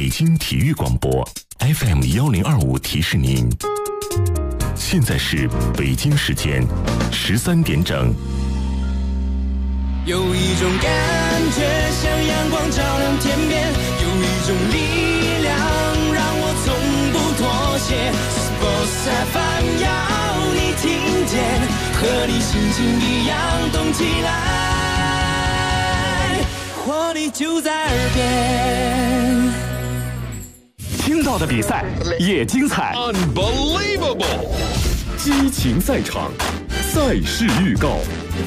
北京体育广播 FM1025提示您，现在是北京时间13点整。 有一种感觉像阳光照亮天边，有一种力量让我从不妥协。Sports FM 要你听见，和你心情一样动起来，活力就在耳边。 听到的比赛也精彩 ，Unbelievable！ 激情赛场，赛事预告。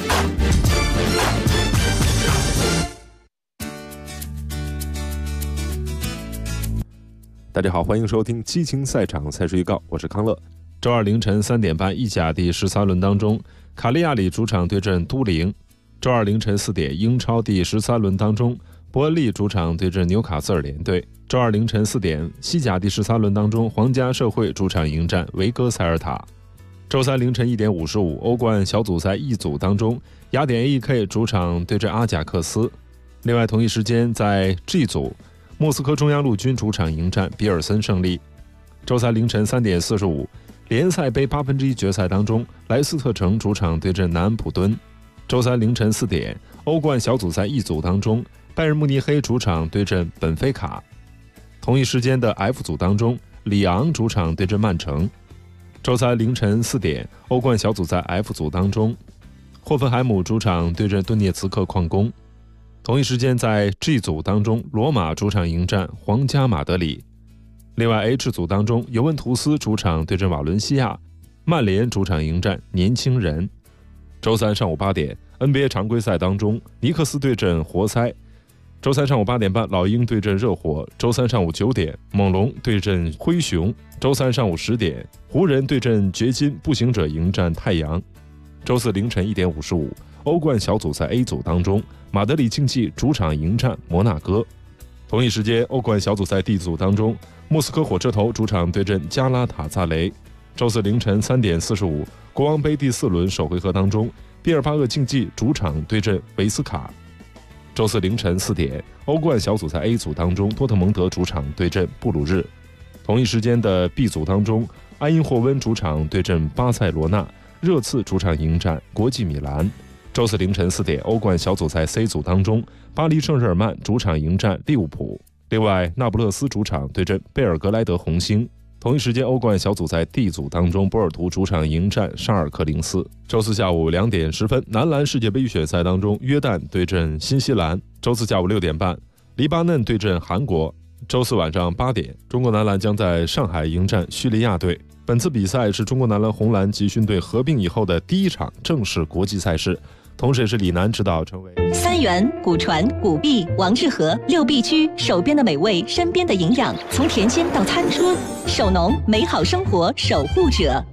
大家好，欢迎收听激情赛场赛事预告，我是康乐。周二凌晨3点半，意甲第13轮当中，卡利亚里主场对阵都灵。周二凌晨4点，英超第13轮当中，伯恩利主场对阵纽卡斯尔联队。周二凌晨4点，西甲第13轮当中，皇家社会主场迎战维戈塞尔塔。周三凌晨1点55，欧冠小组赛 E 组当中，雅典 AEK 主场对阵阿贾克斯。另外同一时间在 G 组，莫斯科中央陆军主场迎战比尔森胜利。周三凌晨3点45，联赛杯1/8决赛当中，莱斯特城主场对阵南安普敦。周三凌晨4点，欧冠小组赛 E 组当中，拜仁慕尼黑主场对阵本菲卡。同一时间的 F 组当中，里昂主场对阵曼城。周三凌晨4点，欧冠小组赛 F 组当中，霍芬海姆主场对阵顿涅茨克矿工。同一时间在 G 组当中，罗马主场迎战皇家马德里。另外 H 组当中，尤文图斯主场对阵瓦伦西亚，曼联主场迎战年轻人。周三上午8点 NBA 常规赛当中，尼克斯对阵活塞。周三上午8点半，老鹰对阵热火。周三上午9点，猛龙对阵灰熊。周三上午10点，湖人对阵掘金，步行者迎战太阳。周四凌晨1点55，欧冠小组赛 A 组当中，马德里竞技主场迎战摩纳哥。同一时间，欧冠小组赛 D 组当中，莫斯科火车头主场对阵加拉塔萨雷。周四凌晨3点45，国王杯第4轮首回合当中，毕尔巴鄂竞技主场对阵维斯卡。周四凌晨4点，欧冠小组赛 A 组当中，多特蒙德主场对阵布鲁日。同一时间的 B 组当中，埃因霍温主场对阵巴塞罗那，热刺主场迎战国际米兰。周四凌晨4点，欧冠小组赛 C 组当中，巴黎圣日耳曼主场迎战利物浦。另外，那不勒斯主场对阵贝尔格莱德红星。同一时间，欧冠小组赛 D 组当中，波尔图主场迎战沙尔克零斯。周四下午2点10分，男篮世界杯预选赛当中，约旦对阵新西兰。周四下午6点半，黎巴嫩对阵韩国。周四晚上8点，中国男篮将在上海迎战叙利亚队。本次比赛是中国男篮红蓝集训队合并以后的第一场正式国际赛事，同时也是李楠指导成为三元、古传、古碧、王致和6必居，手边的美味，身边的营养，从甜心到餐桌，手农美好生活守护者。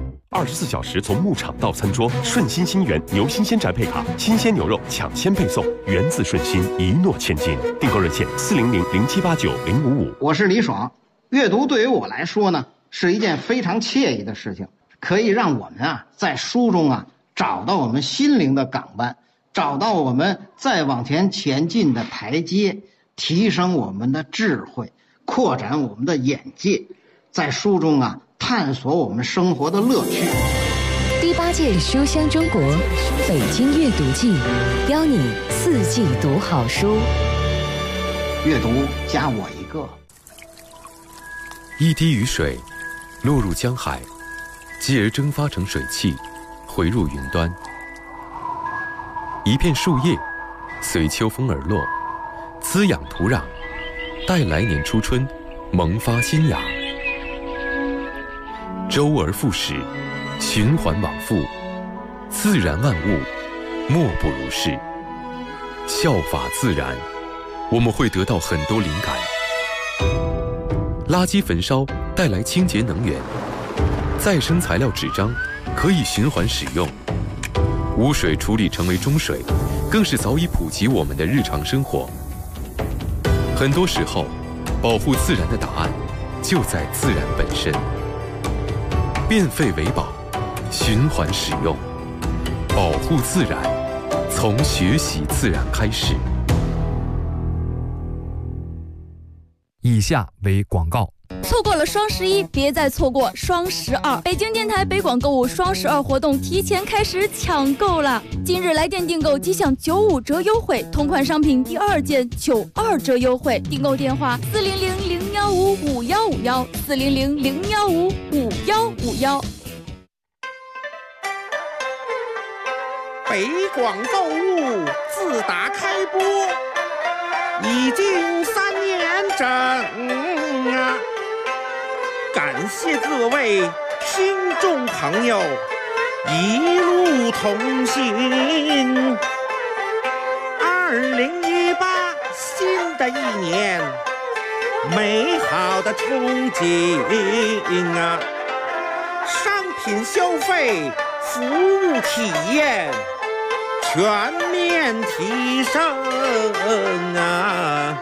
24小时从牧场到餐桌，顺心新源牛新鲜宅配卡，新鲜牛肉抢先配送，源自顺心，一诺千金。订购热线400-0789-055。 我是李爽。阅读对于我来说呢，是一件非常惬意的事情，可以让我们在书中找到我们心灵的港湾，找到我们再往前进的台阶，提升我们的智慧，扩展我们的眼界，在书中探索我们生活的乐趣。 第8届书香中国北京阅读季，邀你4季读好书。 阅读加我一个。 一滴雨水落入江海，继而蒸发成水汽，回入云端。一片树叶随秋风而落，滋养土壤，待来年初春萌发新芽。周而复始，循环往复，自然万物莫不如是。效法自然，我们会得到很多灵感。垃圾焚烧带来清洁能源，再生材料纸张可以循环使用，污水处理成为中水，更是早已普及我们的日常生活。很多时候，保护自然的答案就在自然本身。变废为宝，循环使用，保护自然，从学习自然开始。 以下为广告。 错过了双11，别再错过双12。北京电台北广购物双12活动提前开始抢购了，今日来电订购即享95折优惠，同款商品第2件92折优惠。订购电话400-015-5151，400-015-5151。 北广购物自打开播已经3年整啊！感谢各位听众朋友一路同行。2018新的一年，美好的憧憬啊！商品消费、服务体验全面提升啊！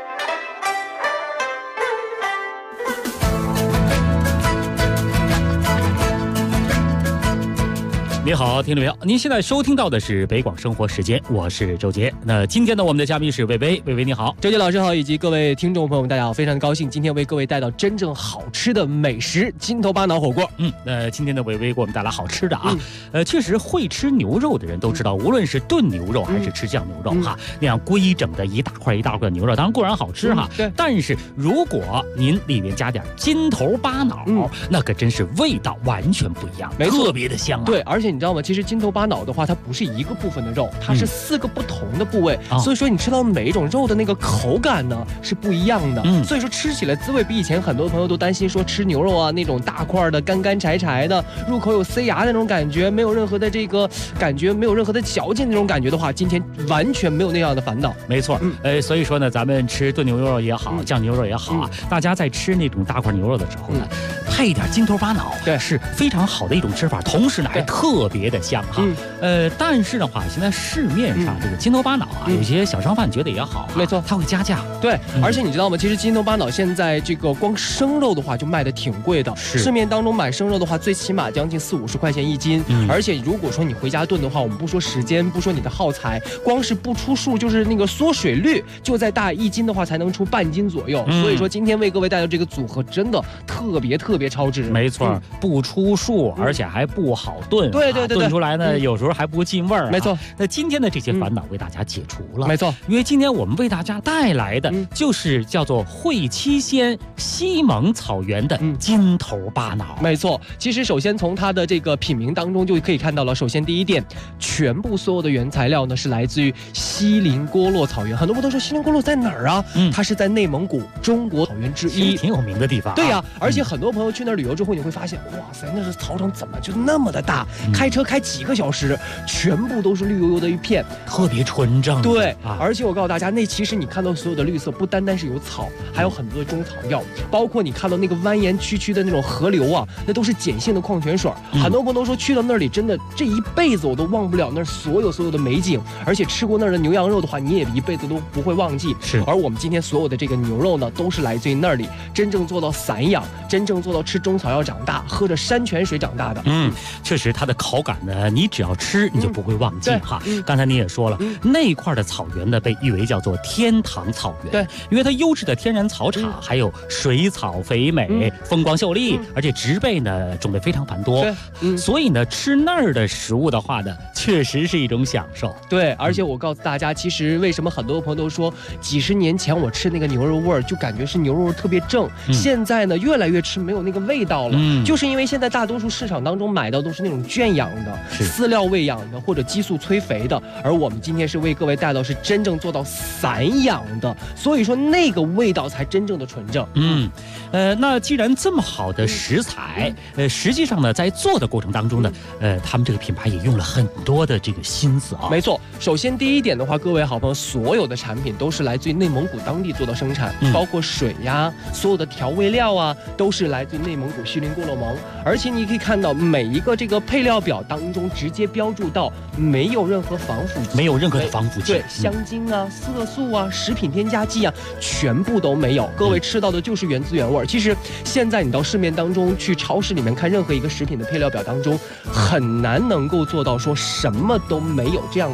你好，听众朋友，您现在收听到的是北广生活时间，我是周杰。那今天呢，我们的嘉宾是薇薇，薇薇你好， 周杰老师好，以及各位听众朋友们，大家好，非常的高兴今天为各位带到真正好吃的美食——金头巴脑火锅。 那今天的薇薇给我们带来好吃的啊。确实会吃牛肉的人都知道，无论是炖牛肉还是吃酱牛肉哈，那样规整的一大块一大块的牛肉，当然固然好吃哈。 对。 但是如果您里面加点金头巴脑，那可真是味道完全不一样，特别的香啊。 对，而且你知道吗？其实金头巴脑的话，它不是一个部分的肉，它是4个不同的部位，所以说你吃到每一种肉的那个口感呢是不一样的。所以说吃起来滋味比以前很多朋友都担心说吃牛肉啊那种大块的干干柴柴的，入口有塞牙的那种感觉，没有任何的这个感觉，没有任何的嚼劲那种感觉的话，今天完全没有那样的烦恼。 没错，所以说呢，咱们吃炖牛肉也好，酱牛肉也好啊，大家在吃那种大块牛肉的时候呢，配一点金头巴脑， 对， 是非常好的一种吃法，同时呢还特别的香哈。但是的话，现在市面上这个金头巴脑啊，有些小商贩觉得也好， 没错， 它会加价。 对，而且你知道吗？其实金头巴脑现在这个光生肉的话就卖的挺贵的，市面当中买生肉的话，最起码将近40-50块钱1斤。而且如果说你回家炖的话，我们不说时间，不说你的耗材，光是不出数，就是那个缩水率，就在大1斤的话才能出半斤左右。所以说今天为各位带来这个组合真的特别超值。 没错，不出数，而且还不好炖。 对， 炖出来呢，有时候还不进味儿。 没错， 那今天的这些烦恼为大家解除了。 没错， 因为今天我们为大家带来的就是叫做会七鲜西蒙草原的金头巴脑。 没错，其实首先从它的这个品名当中就可以看到了。首先第一点，全部所有的原材料呢是来自于锡林郭勒草原。很多朋友都说锡林郭勒在哪儿啊？它是在内蒙古中国草原之一， 挺有名的地方。 对呀，而且很多朋友去那儿旅游之后，你会发现，哇塞，那是草场怎么就那么的大？开车开几个小时，全部都是绿油油的一片， 特别纯正。 对，而且我告诉大家，那其实你看到所有的绿色，不单单是有草，还有很多的中草药，包括你看到那个蜿蜒曲曲的那种河流啊，那都是碱性的矿泉水。很多朋友都说去到那里，真的这一辈子我都忘不了那所有的美景，而且吃过那儿的牛羊肉的话，你也一辈子都不会忘记。 是， 而我们今天所有的这个牛肉呢，都是来自于那里真正做到散养，真正做到吃中草药长大，喝着山泉水长大的。 确实它的口感呢，你只要吃你就不会忘记哈。刚才你也说了，那块的草原呢被誉为叫做天堂草原。 对， 因为它优质的天然草场，还有水草肥美，风光秀丽，而且植被呢种类非常繁多。所以呢，吃那儿的食物的话呢，确实是一种享受。 对，而且我告诉大家，其实为什么很多朋友都说几十年前我吃那个牛肉味儿就感觉是牛肉特别正，现在呢越来越吃没有那个味道了，就是因为现在大多数市场当中买到都是那种圈养的、饲料喂养的或者激素催肥的，而我们今天是为各位带到是真正做到散养的，所以说那个味道才真正的纯正。 那既然这么好的食材，实际上呢，在做的过程当中呢，他们这个品牌也用了很多的这个心思啊。 没错，首先第一点的话，各位好朋友，所有的产品都是来自于内蒙古当地做到生产，包括水呀，所有的调味料啊，都是来自于内蒙古锡林郭勒盟。而且你可以看到每一个这个配料表当中直接标注到没有任何防腐剂， 没有任何的防腐剂， 对，香精啊、色素啊、食品添加剂啊，全部都没有。各位吃到的就是原汁原味。其实现在你到市面当中去超市里面看任何一个食品的配料表当中，很难能够做到说什么都没有这样的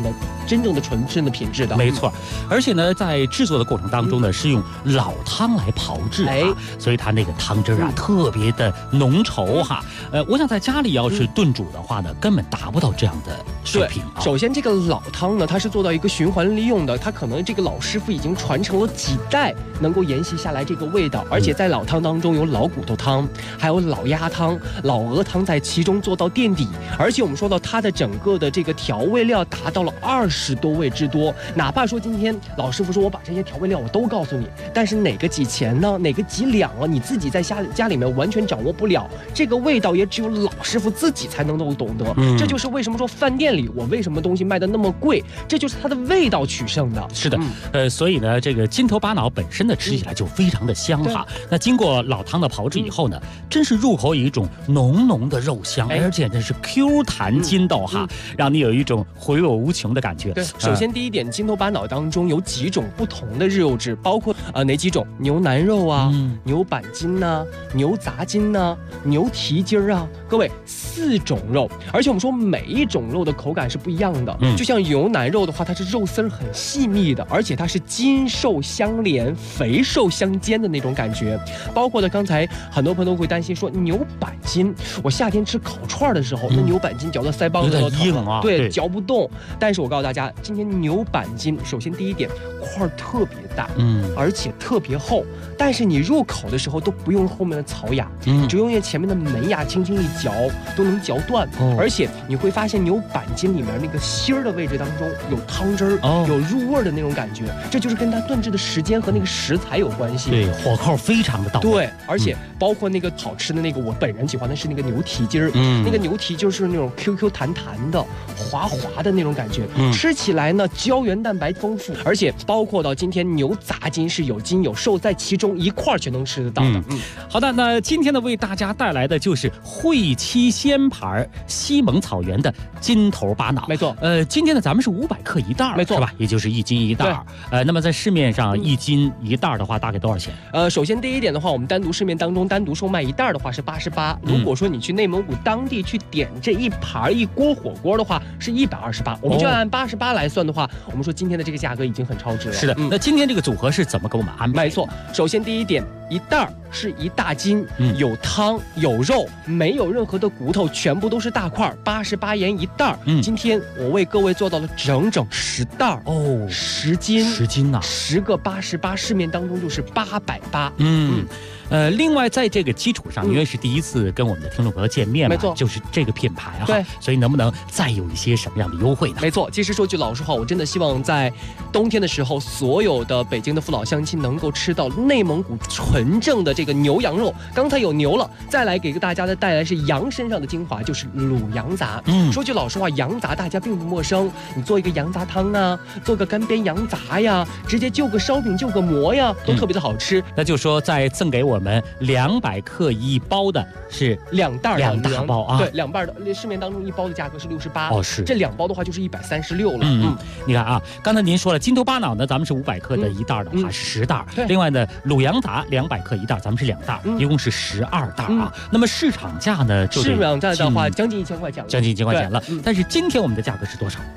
真正的纯正的品质的。 没错，而且呢，在制作的过程当中呢，是用老汤来炮制所以它那个汤汁啊特别的浓稠哈。我想在家里要是炖煮的话呢，根本达不到这样的水平啊。 首先这个老汤呢，它是做到一个循环利用的，它可能这个老师傅已经传承了几代，能够沿袭下来这个味道。而且在老汤当中有老骨头汤，还有老鸭汤、老鹅汤在其中做到垫底。而且我们说到它的整个的这个调味料达到了20多味之多。哪怕说今天老师傅说我把这些调味料我都告诉你，但是哪个几钱呢？哪个几两啊？你自己在家里面完全掌握不了，这个味道也只有老师傅自己才能够懂得。这就是为什么说饭店里我为什么东西卖的那么贵，这就是它的味道取胜的。 是的，所以呢，这个筋头巴脑本身呢吃起来就非常的香哈。那经过老汤的炮制以后呢，真是入口有一种浓浓的肉香，而且呢是 Q 弹筋道哈，让你有一种回味无穷的感觉。 对，首先第一点，筋头巴脑当中有几种不同的肉质，包括哪几种？牛腩肉啊，牛板筋呐，牛杂筋呐，牛蹄筋啊，各位4种肉，而且我们说每一种肉的口感是不一样的。就像牛腩肉的话，它是肉丝很细密的，而且它是筋瘦相连、肥瘦相间的那种感觉。包括的刚才很多朋友都会担心说牛板筋，我夏天吃烤串的时候，那牛板筋嚼到腮帮子都疼啊，对，嚼不动。但是我告诉大家，今天牛板筋，首先第一点，块特别大，而且特别厚，但是你入口的时候都不用后面的槽牙，只用前面的门牙轻轻一嚼都能嚼断。而且你会发现牛板筋里面那个芯儿的位置当中有汤汁儿，有入味的那种感觉，这就是跟它炖制的时间和那个食材有关系。 对，火候非常的到位。 对，而且包括那个好吃的那个，我本人喜欢的是那个牛蹄筋儿，那个牛蹄就是那种 QQ 弹弹的、滑滑的那种感觉，吃起来呢胶原蛋白丰富，而且包括到今天牛杂筋是有筋有瘦在其中一块全能吃得到的。 好的，那今天呢为大家带来的就是汇七鲜盘西蒙草原的筋头巴脑。 没错， 今天呢咱们是500克一袋， 没错， 是吧？也就是1斤1袋。那么在市面上1斤1袋的话，大概多少钱？ 首先第一点的话，我们单独市面当中单独售卖一袋的话是88，如果说你去内蒙古当地去点这一盘一锅火锅的话是128，我们就按88来算的话，我们说今天的这个价格已经很超值了。 是的，那今天这个组合是怎么给我们安排？ 没错，首先第一点，一袋是1大斤，有汤有肉，没有任何的骨头，全部都是大块，88元一袋。今天我为各位做到了整整10袋，10斤呐，10个88，市面当中就是880。 另外在这个基础上，因为是第一次跟我们的听众朋友见面嘛， 没错， 就是这个品牌对， 所以能不能再有一些什么样的优惠呢？ 没错，其实说句老实话，我真的希望在冬天的时候，所有的北京的父老乡亲能够吃到内蒙古纯正的这个牛羊肉。刚才有牛了，再来给大家的带来是羊身上的精华，就是卤羊杂。说句老实话，羊杂大家并不陌生，你做一个羊杂汤啊，做个干煸羊杂呀，直接就个烧饼就个馍呀，都特别的好吃。 那就说再赠给我们200克一包的是 2袋 2大包啊， 对，2袋的，市面当中一包的价格是68， 是这2包的话就是136了。 你看啊，刚才您说了筋头巴脑呢，咱们是500克的一袋的话是10袋，另外呢卤羊杂200克一袋，咱们是2袋，一共是12袋啊。那么市场价呢， 市场价的话将近1000块钱了， 将近1000块钱了。但是今天我们的价格是多少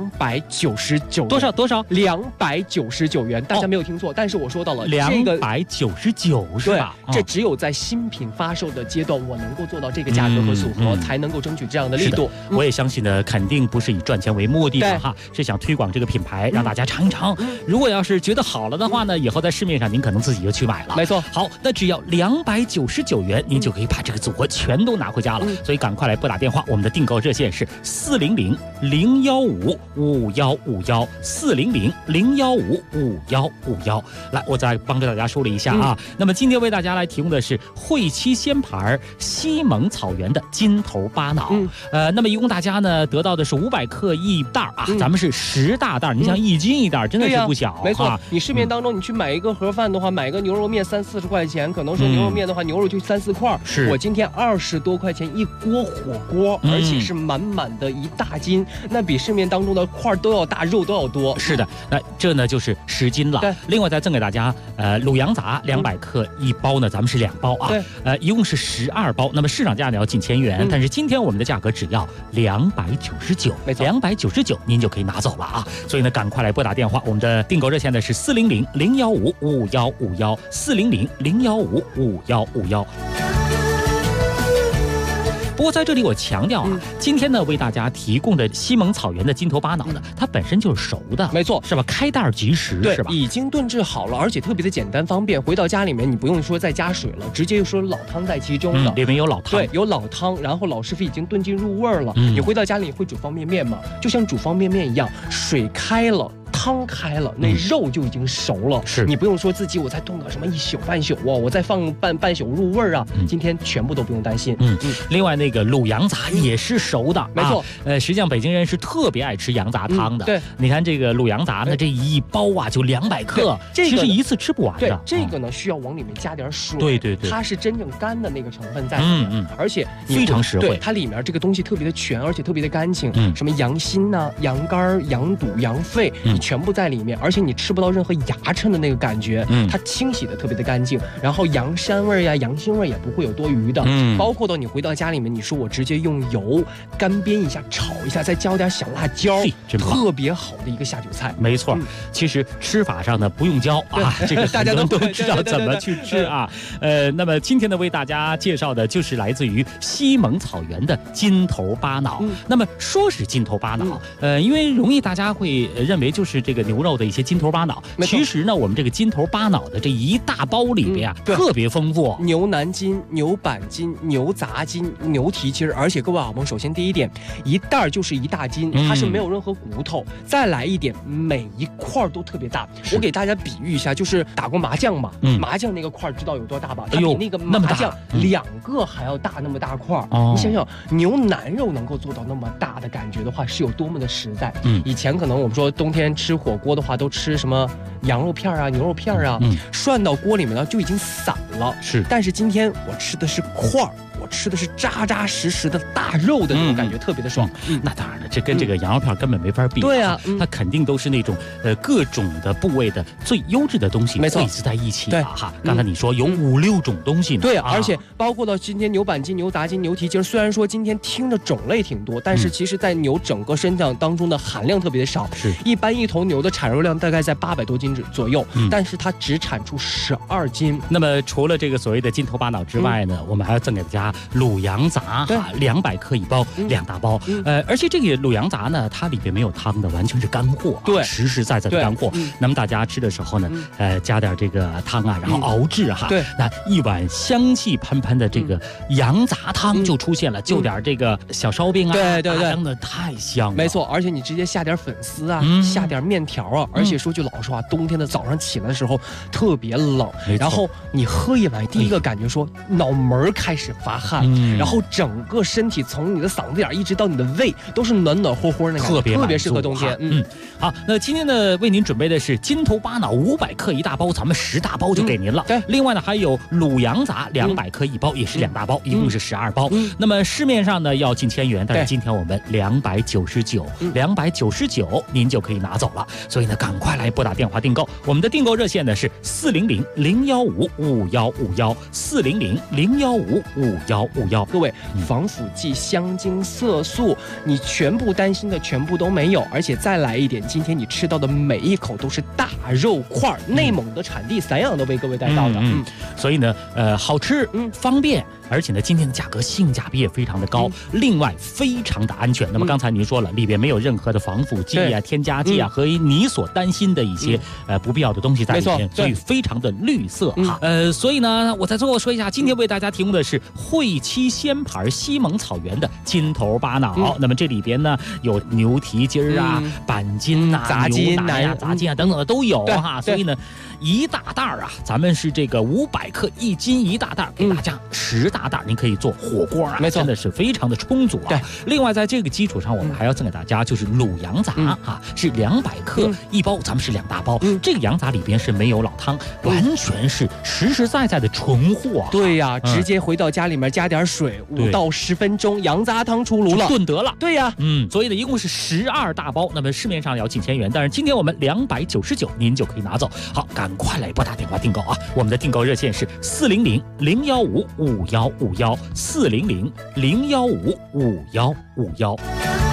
？299， 多少 ？299元，大家没有听错，但是我说到了 299是吧？ 这只有在新品发售的阶段，我能够做到这个价格和组合，才能够争取这样的力度。 我也相信呢，肯定不是以赚钱为目的的哈，是想推广这个品牌，让大家尝一尝。如果要是觉得好了的话呢，以后在市面上您可能自己就去买了。 没错， 好，那只要299元，您就可以把这个组合全都拿回家了。所以赶快来拨打电话，我们的订购热线是400-015-5151，400-015-5151。来，我再帮着大家梳理一下啊。那么今天为大家来提供的是汇七鲜盘西蒙草原的筋头巴脑。那么一共大家呢得到的是500克一袋啊，咱们是10大袋，你像1斤一袋，真的是不小。 没错，你市面当中你去买一个盒饭的话，买个牛肉面3-4 40块钱，可能说牛肉面的话，牛肉就3、4块。 是我今天20多块钱一锅火锅，而且是满满的一大斤，那比市面当中的块都要大，肉都要多。 是的，那这呢就是10斤了。 对， 另外再赠给大家卤羊杂200克一包呢，咱们是2包啊。 对， 一共是12包。那么市场价呢要近1000元，但是今天我们的价格只要299， 没错 ，299您就可以拿走了啊。所以呢，赶快来拨打电话，我们的订购热线呢是400-015-5151，400-015-5151。不过在这里我强调啊，今天呢为大家提供的西蒙草原的金头巴脑呢，它本身就是熟的， 没错， 是吧？开袋即食， 对， 是吧？ 已经炖制好了，而且特别的简单方便。回到家里面，你不用说再加水了，直接就说老汤在其中了， 里面有老汤， 对，有老汤，然后老师傅已经炖进入味儿了。你回到家里会煮方便面吗？就像煮方便面一样，水开了。汤开了，那肉就已经熟了。 是你不用说自己我再炖个什么1宿半宿我再放半宿入味儿啊。今天全部都不用担心。 另外那个卤羊杂也是熟的， 没错。 实际上北京人是特别爱吃羊杂汤的。 对， 你看这个卤羊杂呢，这一包啊就200克，其实一次吃不完的。 对，这个呢需要往里面加点水。 对， 它是真正干的那个成分在里面。而且非常实惠。 对，它里面这个东西特别的全，而且特别的干净。什么羊心呐、羊肝、羊肚、羊肺，你全部在里面，而且你吃不到任何牙碜的那个感觉。它清洗的特别的干净，然后羊膻味呀、羊腥味也不会有多余的。包括到你回到家里面，你说我直接用油干煸一下、炒一下，再浇点小辣椒，特别好的一个下酒菜。 没错，其实吃法上呢不用教啊，这个大家都知道怎么去吃啊。那么今天呢为大家介绍的就是来自于西蒙草原的金头巴脑。那么说是金头巴脑，因为容易大家会认为就是这个牛肉的一些金头巴脑，其实呢我们这个金头巴脑的这一大包里边啊，特别丰富， 牛腩筋、牛板筋、牛杂筋、牛蹄筋，而且各位好朋友，首先第一点，一袋就是一大斤，它是没有任何骨头。再来一点，每一块都特别大。我给大家比喻一下，就是打过麻将嘛，麻将那个块知道有多大吧？它比那个麻将2个还要大那么大块。你想想，牛腩肉能够做到那么大的感觉的话，是有多么的实在。以前可能我们说冬天吃火锅的话，都吃什么羊肉片啊、牛肉片啊，涮到锅里面呢就已经散了。 是， 但是今天我吃的是块儿。我吃的是扎扎实实的大肉的那种感觉，特别的爽。 那当然了，这跟这个羊肉片根本没法比。 对啊， 它肯定都是那种各种的部位的最优质的东西汇集在一起的哈。刚才你说有5、6种东西呢。 对，而且包括到今天牛板筋、牛杂筋、牛蹄筋，虽然说今天听着种类挺多，但是其实在牛整个身上当中的含量特别的少。 是， 一般一头牛的产肉量大概在800多斤左右，但是它只产出12斤。 那么除了这个所谓的金头巴脑之外呢，我们还要赠给大家卤羊杂，200克一包，2大包。而且这个卤羊杂呢，它里边没有汤的，完全是干货， 对， 实实在在的干货。那么大家吃的时候呢，加点这个汤啊，然后熬制哈， 对， 那一碗香气喷喷的这个羊杂汤就出现了，就点这个小烧饼啊， 对， 真的太香了。 没错，而且你直接下点粉丝啊，下点面条啊，而且说句老实话，冬天的早上起来的时候特别冷，然后你喝一碗，第一个感觉说脑门开始发汗。然后整个身体从你的嗓子眼一直到你的胃都是暖暖和和的感觉，特别适合冬天。 好，那今天呢为您准备的是金头巴脑500克一大包，咱们10大包就给您了。另外呢还有卤羊杂200克一包，也是2大包，一共是12包。那么市面上呢要近1000元，但是今天我们299，299您就可以拿走了。所以呢赶快来拨打电话订购，我们的订购热线呢是400-015-5151，400-015-5151。 各位，防腐剂、香精、色素，你全部担心的全部都没有，而且再来一点，今天你吃到的每一口都是大肉块，内蒙的产地散养都被各位带到的。 所以呢，好吃，方便，而且呢，今天的价格性价比也非常的高，另外非常的安全。那么刚才您说了，里边没有任何的防腐剂啊、添加剂啊和你所担心的一些不必要的东西在里面，所以非常的绿色哈。所以呢，我在最后说一下，今天为大家提供的是汇七鲜牌西蒙草原的金头巴脑。那么这里边呢呢，有牛蹄筋啊、板筋呐、 杂筋牛腩呀、杂筋啊等等的都有哈。所以呢，一大袋啊，咱们是这个500克1斤一大袋，给大家10大袋，您可以做火锅啊， 没错， 真的是非常的充足啊。 对， 另外在这个基础上，我们还要赠给大家就是卤羊杂啊，是200克一包，咱们是2大包。这个羊杂里边是没有老汤，完全是实实在在的纯货。 对呀，直接回到家里面加点水，5到10分钟，羊杂汤出炉了， 炖得了。 对呀， 所以呢，一共是12大包，那么市面上要近1000元，但是今天我们299，您就可以拿走。好，赶快来拨打电话订购啊！我们的订购热线是400-015-5151，400-015-5151。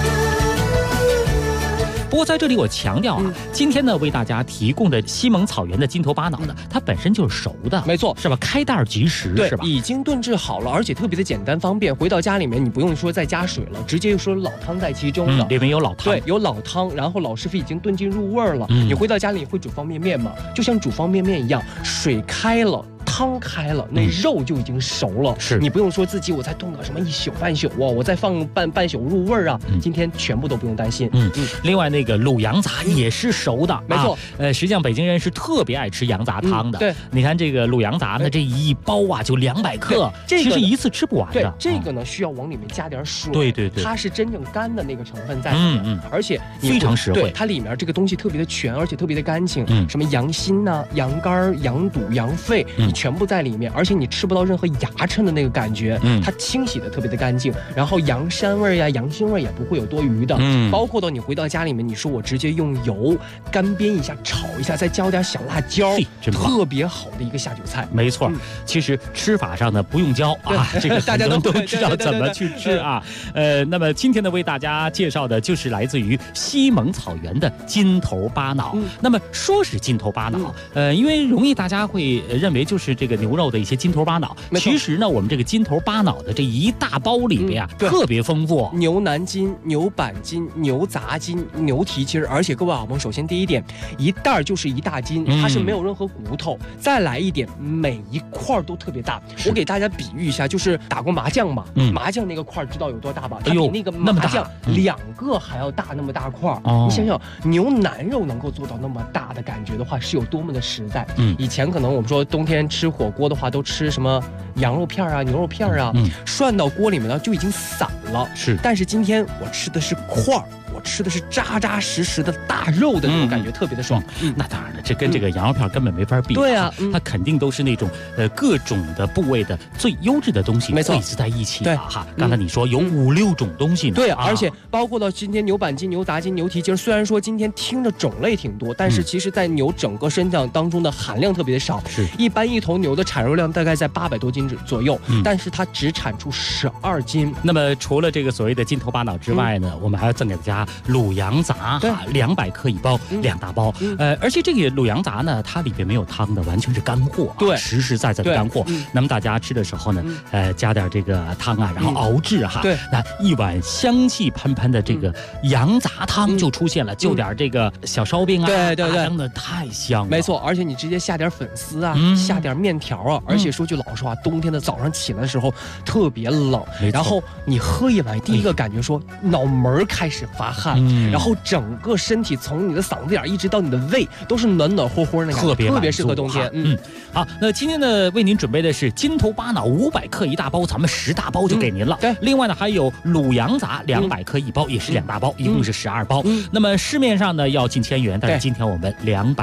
不过在这里我强调啊，今天呢为大家提供的西蒙草原的金头巴脑呢，它本身就是熟的， 没错， 是吧？开袋即食， 对， 是吧？ 已经炖制好了，而且特别的简单方便。回到家里面，你不用说再加水了，直接就说老汤在其中了， 里面有老汤， 对，有老汤，然后老师傅已经炖进入味儿了。你回到家里你会煮方便面吗？就像煮方便面一样，水开了。汤开了，那肉就已经熟了。 是你不用说自己我再炖个什么1宿半宿啊，我再放半宿入味儿啊。今天全部都不用担心。 另外那个卤羊杂也是熟的， 没错。 实际上北京人是特别爱吃羊杂汤的。 对， 你看这个卤羊杂呢，这一包啊就200克，其实一次吃不完的。 对，这个呢需要往里面加点水。 对， 它是真正干的那个成分在里面，而且非常实惠。 对，它里面这个东西特别的全，而且特别的干净。什么羊心呐、羊肝、羊肚、羊肺，你全部在里面，而且你吃不到任何牙碜的那个感觉，它清洗的特别的干净，然后羊膻味呀、羊腥味也不会有多余的，包括到你回到家里面，你说我直接用油干煸一下、炒一下，再浇点小辣椒，特别好的一个下酒菜。 没错，其实吃法上呢不用教啊，这个大家都知道怎么去吃啊。那么今天呢为大家介绍的就是来自于西蒙草原的金头巴脑。那么说是金头巴脑，因为容易大家会认为就是这个牛肉的一些金头巴脑，其实呢我们这个金头巴脑的这一大包里边啊，特别丰富， 牛腩筋、牛板筋、牛杂筋、牛蹄筋，而且各位好朋友，首先第一点，一袋就是一大斤，它是没有任何骨头。再来一点，每一块都特别大。我给大家比喻一下，就是打过麻将嘛，麻将那个块知道有多大吧？它比那个麻将2个还要大，那么大块。你想想，牛腩肉能够做到那么大的感觉的话，是有多么的实在。以前可能我们说冬天吃火锅的话，都吃什么羊肉片啊、牛肉片啊，涮到锅里面呢就已经散了。 是， 但是今天我吃的是块儿。我吃的是扎扎实实的大肉的那种感觉，特别的爽。 那当然了，这跟这个羊肉片根本没法比。 对啊， 它肯定都是那种各种的部位的最优质的东西汇集在一起的哈。刚才你说有5、6种东西呢。 对，而且包括到今天牛板筋、牛杂筋、牛蹄筋，虽然说今天听着种类挺多，但是其实在牛整个身上当中的含量特别的少。 是， 一般一头牛的产肉量大概在800多斤左右，但是它只产出12斤。 那么除了这个所谓的金头巴脑之外呢，我们还要赠给大家卤羊杂，200克一包，2大包。而且这个卤羊杂呢，它里边没有汤的，完全是干货， 对， 实实在在的干货。那么大家吃的时候呢，加点这个汤啊，然后熬制哈， 对， 那一碗香气喷喷的这个羊杂汤就出现了，就点这个小烧饼啊， 对， 真的太香了。 没错，而且你直接下点粉丝啊，下点面条啊，而且说句老实话，冬天的早上起来的时候特别冷，然后你喝一碗，第一个感觉说脑门开始发汗。然后整个身体从你的嗓子眼一直到你的胃都是暖暖和和的，特别适合冬天。 好，那今天呢为您准备的是金头巴脑500克一大包，咱们10大包就给您了。 对， 另外呢还有卤羊杂200克一包，也是2大包，一共是12包。那么市面上呢要近1000元，但是今天我们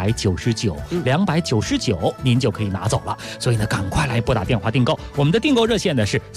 299，299您就可以拿走了。所以呢赶快来拨打电话订购，我们的订购热线呢是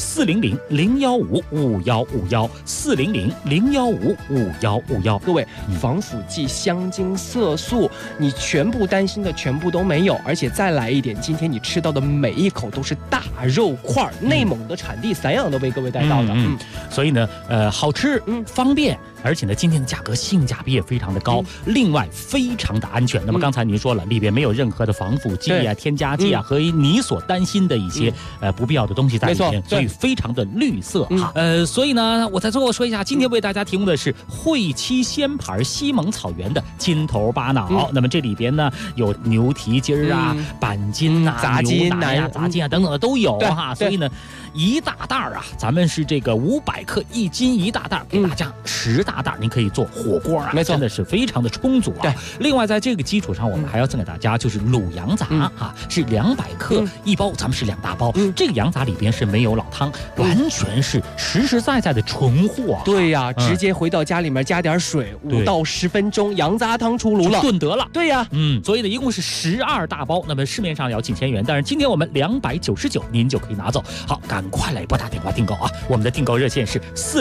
400-015-5151，400-015-5151。 各位，防腐剂、香精、色素，你全部担心的全部都没有，而且再来一点，今天你吃到的每一口都是大肉块，内蒙的产地散养的为各位带到的。 所以呢，好吃，方便，而且呢，今天的价格性价比也非常的高，另外非常的安全。那么刚才您说了，里边没有任何的防腐剂啊、添加剂啊和你所担心的一些不必要的东西在里面，所以非常的绿色哈。所以呢，我在最后说一下，今天为大家提供的是汇最七鲜牌西蒙草原的金头巴脑。那么这里边呢有牛蹄筋啊、板筋啊、 杂筋啊、杂筋啊等等的都有哈。所以呢，一大袋啊，咱们是这个500克1斤一大袋，给大家10大袋，您可以做火锅啊， 没错， 真的是非常的充足啊。另外在这个基础上，我们还要赠给大家就是卤羊杂啊，是200克一包，咱们是2大包。这个羊杂里边是没有老汤，完全是实实在在的纯货。 对呀，直接回到家里面加点水，5到10分钟，羊杂汤出炉了， 炖得了。 对呀， 所以呢，一共是12大包，那么市面上要近1000元，但是今天我们299，您就可以拿走。好，赶快来拨打电话订购啊！我们的订购热线是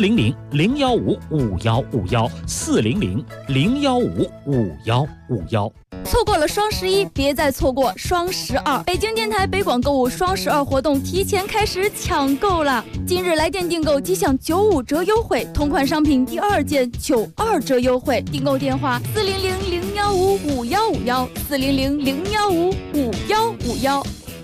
400-015-5151，400-015-5151。 错过了双11，别再错过双12。北京电台北广购物双12活动提前开始抢购了，今日来电订购即享95折优惠，同款商品第2件92折优惠。订购电话400-015-5151，400-015-5151。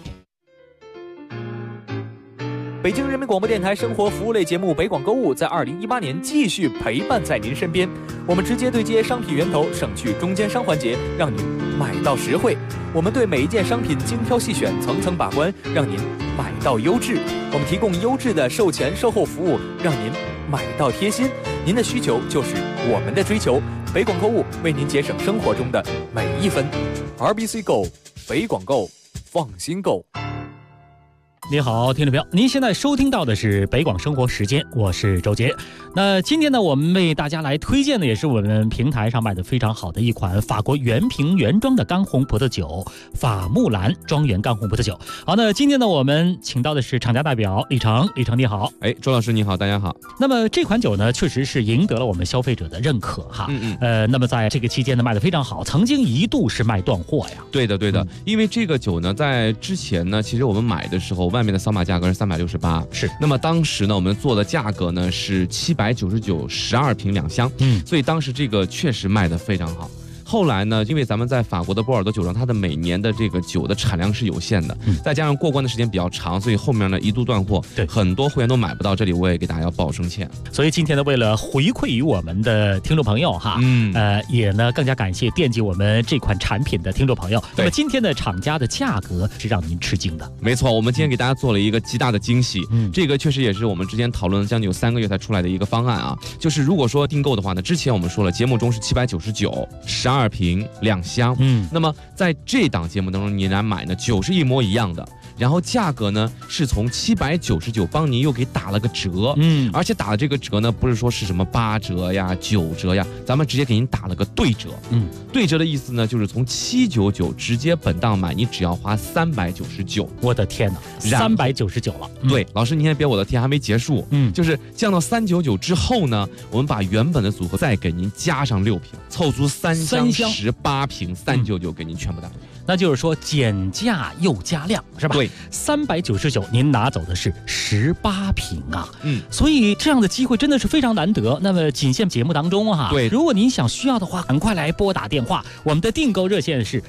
北京人民广播电台生活服务类节目北广购物在2018年继续陪伴在您身边。我们直接对接商品源头，省去中间商环节，让您买到实惠。我们对每一件商品精挑细选，层层把关，让您买到优质。我们提供优质的售前售后服务，让您买到贴心。您的需求就是我们的追求。北广购物为您节省生活中的每一分。RBC Go， 北广购，放心购。 你好，听众朋友，您现在收听到的是北广生活时间，我是周杰。那今天呢，我们为大家来推荐的也是我们平台上卖的非常好的一款法国原瓶原装的干红葡萄酒——法木兰庄园干红葡萄酒。好，那今天呢，我们请到的是厂家代表李成。李成你好。 周老师你好，大家好。 那么这款酒呢，确实是赢得了我们消费者的认可哈。那么在这个期间呢，卖得非常好，曾经一度是卖断货呀。 对的，因为这个酒呢，在之前呢，其实我们买的时候，外面的扫码价格是368， 是。 那么当时呢，我们做的价格呢是799，12瓶2箱，所以当时这个确实卖得非常好。后来呢，因为咱们在法国的波尔多酒庄，它的每年的这个酒的产量是有限的，再加上过关的时间比较长，所以后面呢一度断货，很多会员都买不到。这里我也给大家要报声歉。 所以今天呢，为了回馈于我们的听众朋友哈，也呢更加感谢惦记我们这款产品的听众朋友。那么今天的厂家的价格是让您吃惊的。 没错，我们今天给大家做了一个极大的惊喜，这个确实也是我们之前讨论了将近有3个月才出来的一个方案啊。就是如果说订购的话呢，之前我们说了，节目中是799，12瓶2箱，那么在这档节目当中，你来买呢，酒是一模一样的，然后价格呢是从799帮您又给打了个折，而且打的这个折呢，不是说是什么8折呀、9折呀，咱们直接给您打了个对折，对折的意思呢，就是从799直接本档买，你只要花399。 我的天哪，399了。 对，老师您先别我的天，还没结束，就是降到399之后呢，我们把原本的组合再给您加上6瓶，凑足3箱18瓶，399给您全部打回。 那就是说减价又加量，是吧？ 对 ，399您拿走的是18瓶啊，所以这样的机会真的是非常难得。那么仅限节目当中哈， 对， 如果您想需要的话，赶快来拨打电话，我们的订购热线是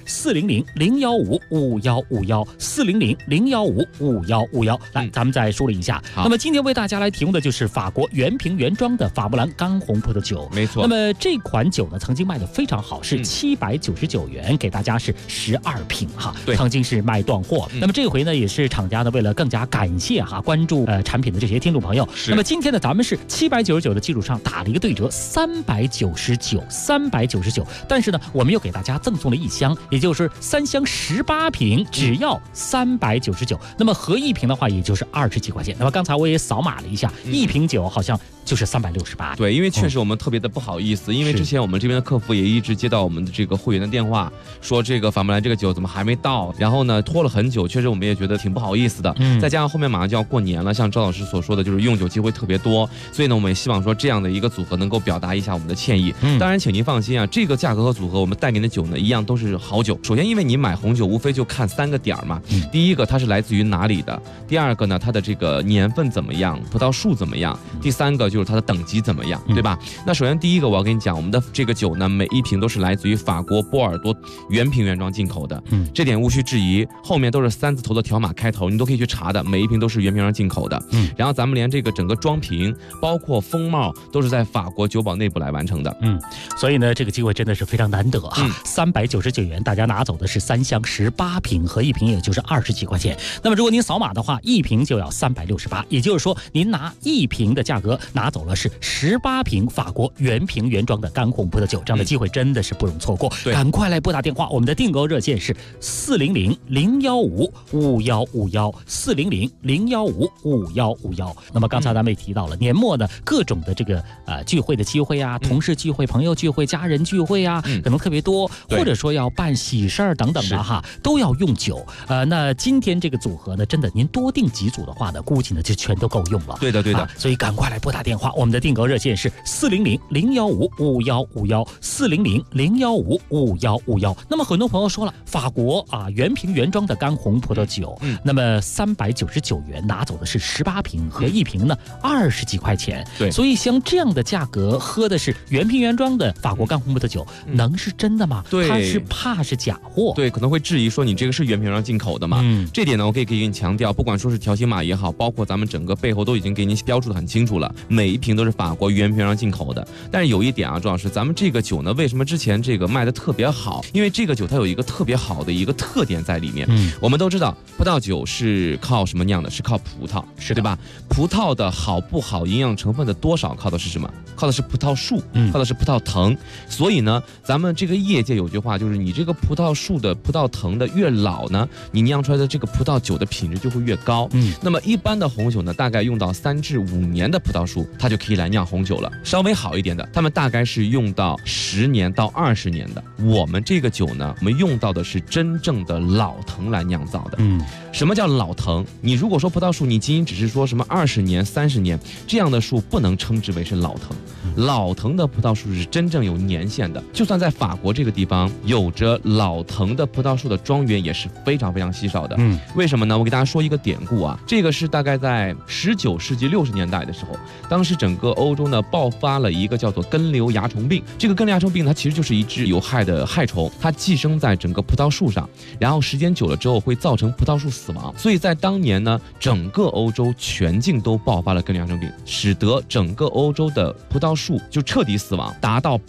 400-015-5151，400-015-5151。来，咱们再梳理一下。那么今天为大家来提供的就是法国原瓶原装的法木兰干红葡萄酒， 没错。 那么这款酒呢，曾经卖的非常好，是799元，给大家是12瓶哈，曾经是卖断货。那么这回呢，也是厂家呢为了更加感谢哈关注产品的这些听众朋友，那么今天呢咱们是799的基础上打了一个对折，399，但是呢我们又给大家赠送了1箱，也就是3箱18瓶，只要399。那么合1瓶的话也就是20几块钱。那么刚才我也扫码了一下，1瓶酒好像就是368。 对，因为确实我们特别的不好意思，因为之前我们这边的客服也一直接到我们的这个会员的电话，说这个法木兰这个酒怎么还没到，然后呢拖了很久，确实我们也觉得挺不好意思的。再加上后面马上就要过年了，像赵老师所说的，就是用酒机会特别多，所以呢我们也希望说这样的一个组合能够表达一下我们的歉意。当然请您放心啊，这个价格和组合我们带您的酒呢一样都是好酒。首先因为你买红酒无非就看3个点嘛，第一个它是来自于哪里的，第二个呢它的这个年份怎么样，葡萄树怎么样，第三个就是它的等级怎么样，对吧？那首先第一个我要跟你讲，我们的这个酒呢，每一瓶都是来自于法国波尔多原瓶原装进口的，这点无需质疑。后面都是3字头的条码开头，你都可以去查的，每一瓶都是原瓶原装进口的。然后咱们连这个整个装瓶，包括封帽，都是在法国酒保内部来完成的。 所以呢，这个机会真的是非常难得哈。399元，大家拿走的是3箱18瓶，合一瓶也就是20几块钱。那么如果您扫码的话，一瓶就要368，也就是说您拿1瓶的价格拿走了是18瓶法国原瓶原装的干红葡萄酒，这样的机会真的是不容错过。赶快来拨打电话，我们的订购热线是400-015-5151，400-015-5151。那么刚才咱们也提到了，年末的各种的这个聚会的机会啊，同事聚会、朋友聚会、家人聚会啊，可能特别多，或者说要办喜事儿等等的哈，都要用酒。那今天这个组合呢，真的您多订几组的话呢，估计呢就全都够用了。 对的， 所以赶快来拨打电话，我们的订购热线是400-015-5151，400-015-5151。那么很多朋友说了，法国原瓶原装的干红葡萄酒，那么399元拿走的是18瓶，和一瓶呢20几块钱。 对， 所以像这样的价格喝的是原瓶原装的法国干红葡萄酒，能是真的吗？ 对， 它是怕是假货。 对，可能会质疑说你这个是原瓶原装进口的嘛？这点呢，我可以给你强调，不管说是条形码也好，包括咱们整个背后都已经给您标注的很清楚了，每一瓶都是法国原瓶原装进口的。但是有一点啊，周老师，咱们这个酒呢，为什么之前这个卖的特别好？因为这个酒它有一个特别好的一个特点在里面。我们都知道，葡萄酒是靠什么酿的？是靠葡萄，对吧？葡萄的好不好，营养成分的多少，靠的是什么？靠的是葡萄树，靠的是葡萄藤。所以呢，咱们这个业界有句话，就是你这个葡萄树的葡萄藤的越老呢，你酿出来的这个葡萄酒的品质就会越高。那么一般的红酒呢，大概用到3至5年的葡萄树，它就可以来酿红酒了。稍微好一点的，他们大概是用到10年到20年的。我们这个酒呢，我们用到的是真正的老藤来酿造的。什么叫老藤？你如果说葡萄树，你仅仅只是说什么20年、30年这样的树，不能称之为是老藤。老藤的葡萄树是真正有年限的，就算在法国这个地方，有着老藤的葡萄树的庄园也是非常非常稀少的。为什么呢？我给大家说一个典故啊，这个是大概在19世纪60年代的时候，当时整个欧洲呢爆发了一个叫做根瘤蚜虫病。这个根瘤蚜虫病它其实就是一只有害的害虫，它寄生在整个葡萄树上，然后时间久了之后会造成葡萄树死亡。所以在当年呢，整个欧洲全境都爆发了根瘤蚜虫病，使得整个欧洲的葡萄树就彻底死亡，达到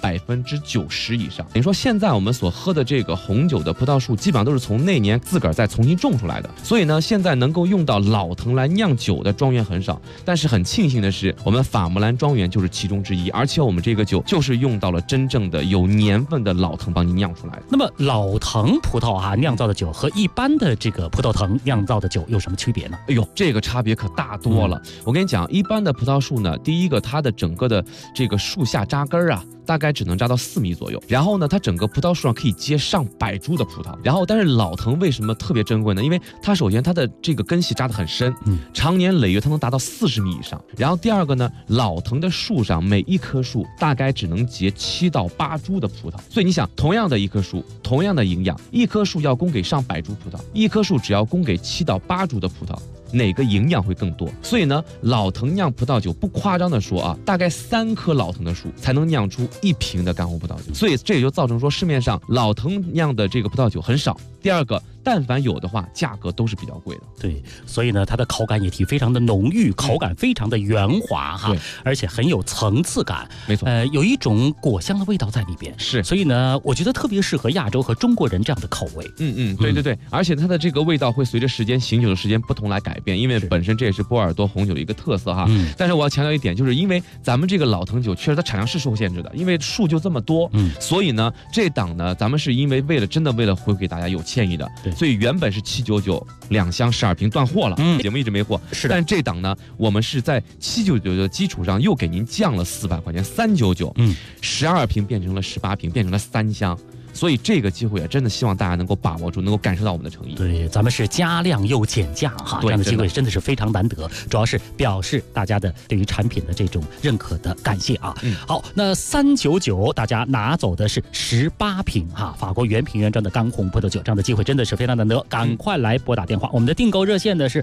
90%以上。等于说现在我们所喝的这个红酒的葡萄树，基本上都是从那年自个儿再重新种出来的。所以呢，现在能够用到老藤来酿酒的庄园很少。但是很庆幸的是，我们法穆兰庄园就是其中之一，而且我们这个酒就是用到了真正的有年份的老藤帮你酿出来的。 那么老藤葡萄酿造的酒和一般的这个葡萄藤酿造的酒有什么区别呢？ 哎呦，这个差别可大多了。我跟你讲，一般的葡萄树呢，第一个它的整个的这个树下扎根啊，大概只能扎到4米左右。然后呢，它整个葡萄树上可以结上百株的葡萄。然后，但是老藤为什么特别珍贵呢？因为它首先它的这个根系扎得很深，常年累月它能达到40米以上。然后第二个呢，老藤的树上每一棵树大概只能结7到8株的葡萄。所以你想，同样的一棵树，同样的营养，一棵树要供给上百株葡萄，一棵树只要供给7到8株的葡萄，哪个营养会更多？所以呢，老藤酿葡萄酒不夸张的说啊，大概3棵老藤的树才能酿出1瓶的干红葡萄酒。所以这也就造成说市面上老藤酿的这个葡萄酒很少。第二个，但凡有的话，价格都是比较贵的。 对，所以呢，它的口感也非常的浓郁，口感非常的圆滑哈，而且很有层次感。 没错， 有一种果香的味道在里边。 是， 所以呢，我觉得特别适合亚洲和中国人这样的口味。 对，而且它的这个味道会随着时间醒酒的时间不同来改变，因为本身这也是波尔多红酒的一个特色哈。但是我要强调一点，就是因为咱们这个老藤酒确实它产量是受限制的，因为树就这么多，所以呢，这档呢，咱们是因为真的为了回给大家有歉意的，所以原本是799 2箱12瓶断货了，节目一直没货。 是的， 但这档呢，我们是在799的基础上又给您降了400块钱，399，12瓶变成了18瓶，变成了3箱。 所以这个机会啊，真的希望大家能够把握住，能够感受到我们的诚意。 对，咱们是加量又减价哈，这样的机会真的是非常难得，主要是表示大家的对于产品的这种认可的感谢啊。好，那399大家拿走的是18瓶哈，法国原瓶原装的干红葡萄酒，这样的机会真的是非常难得，赶快来拨打电话，我们的订购热线呢是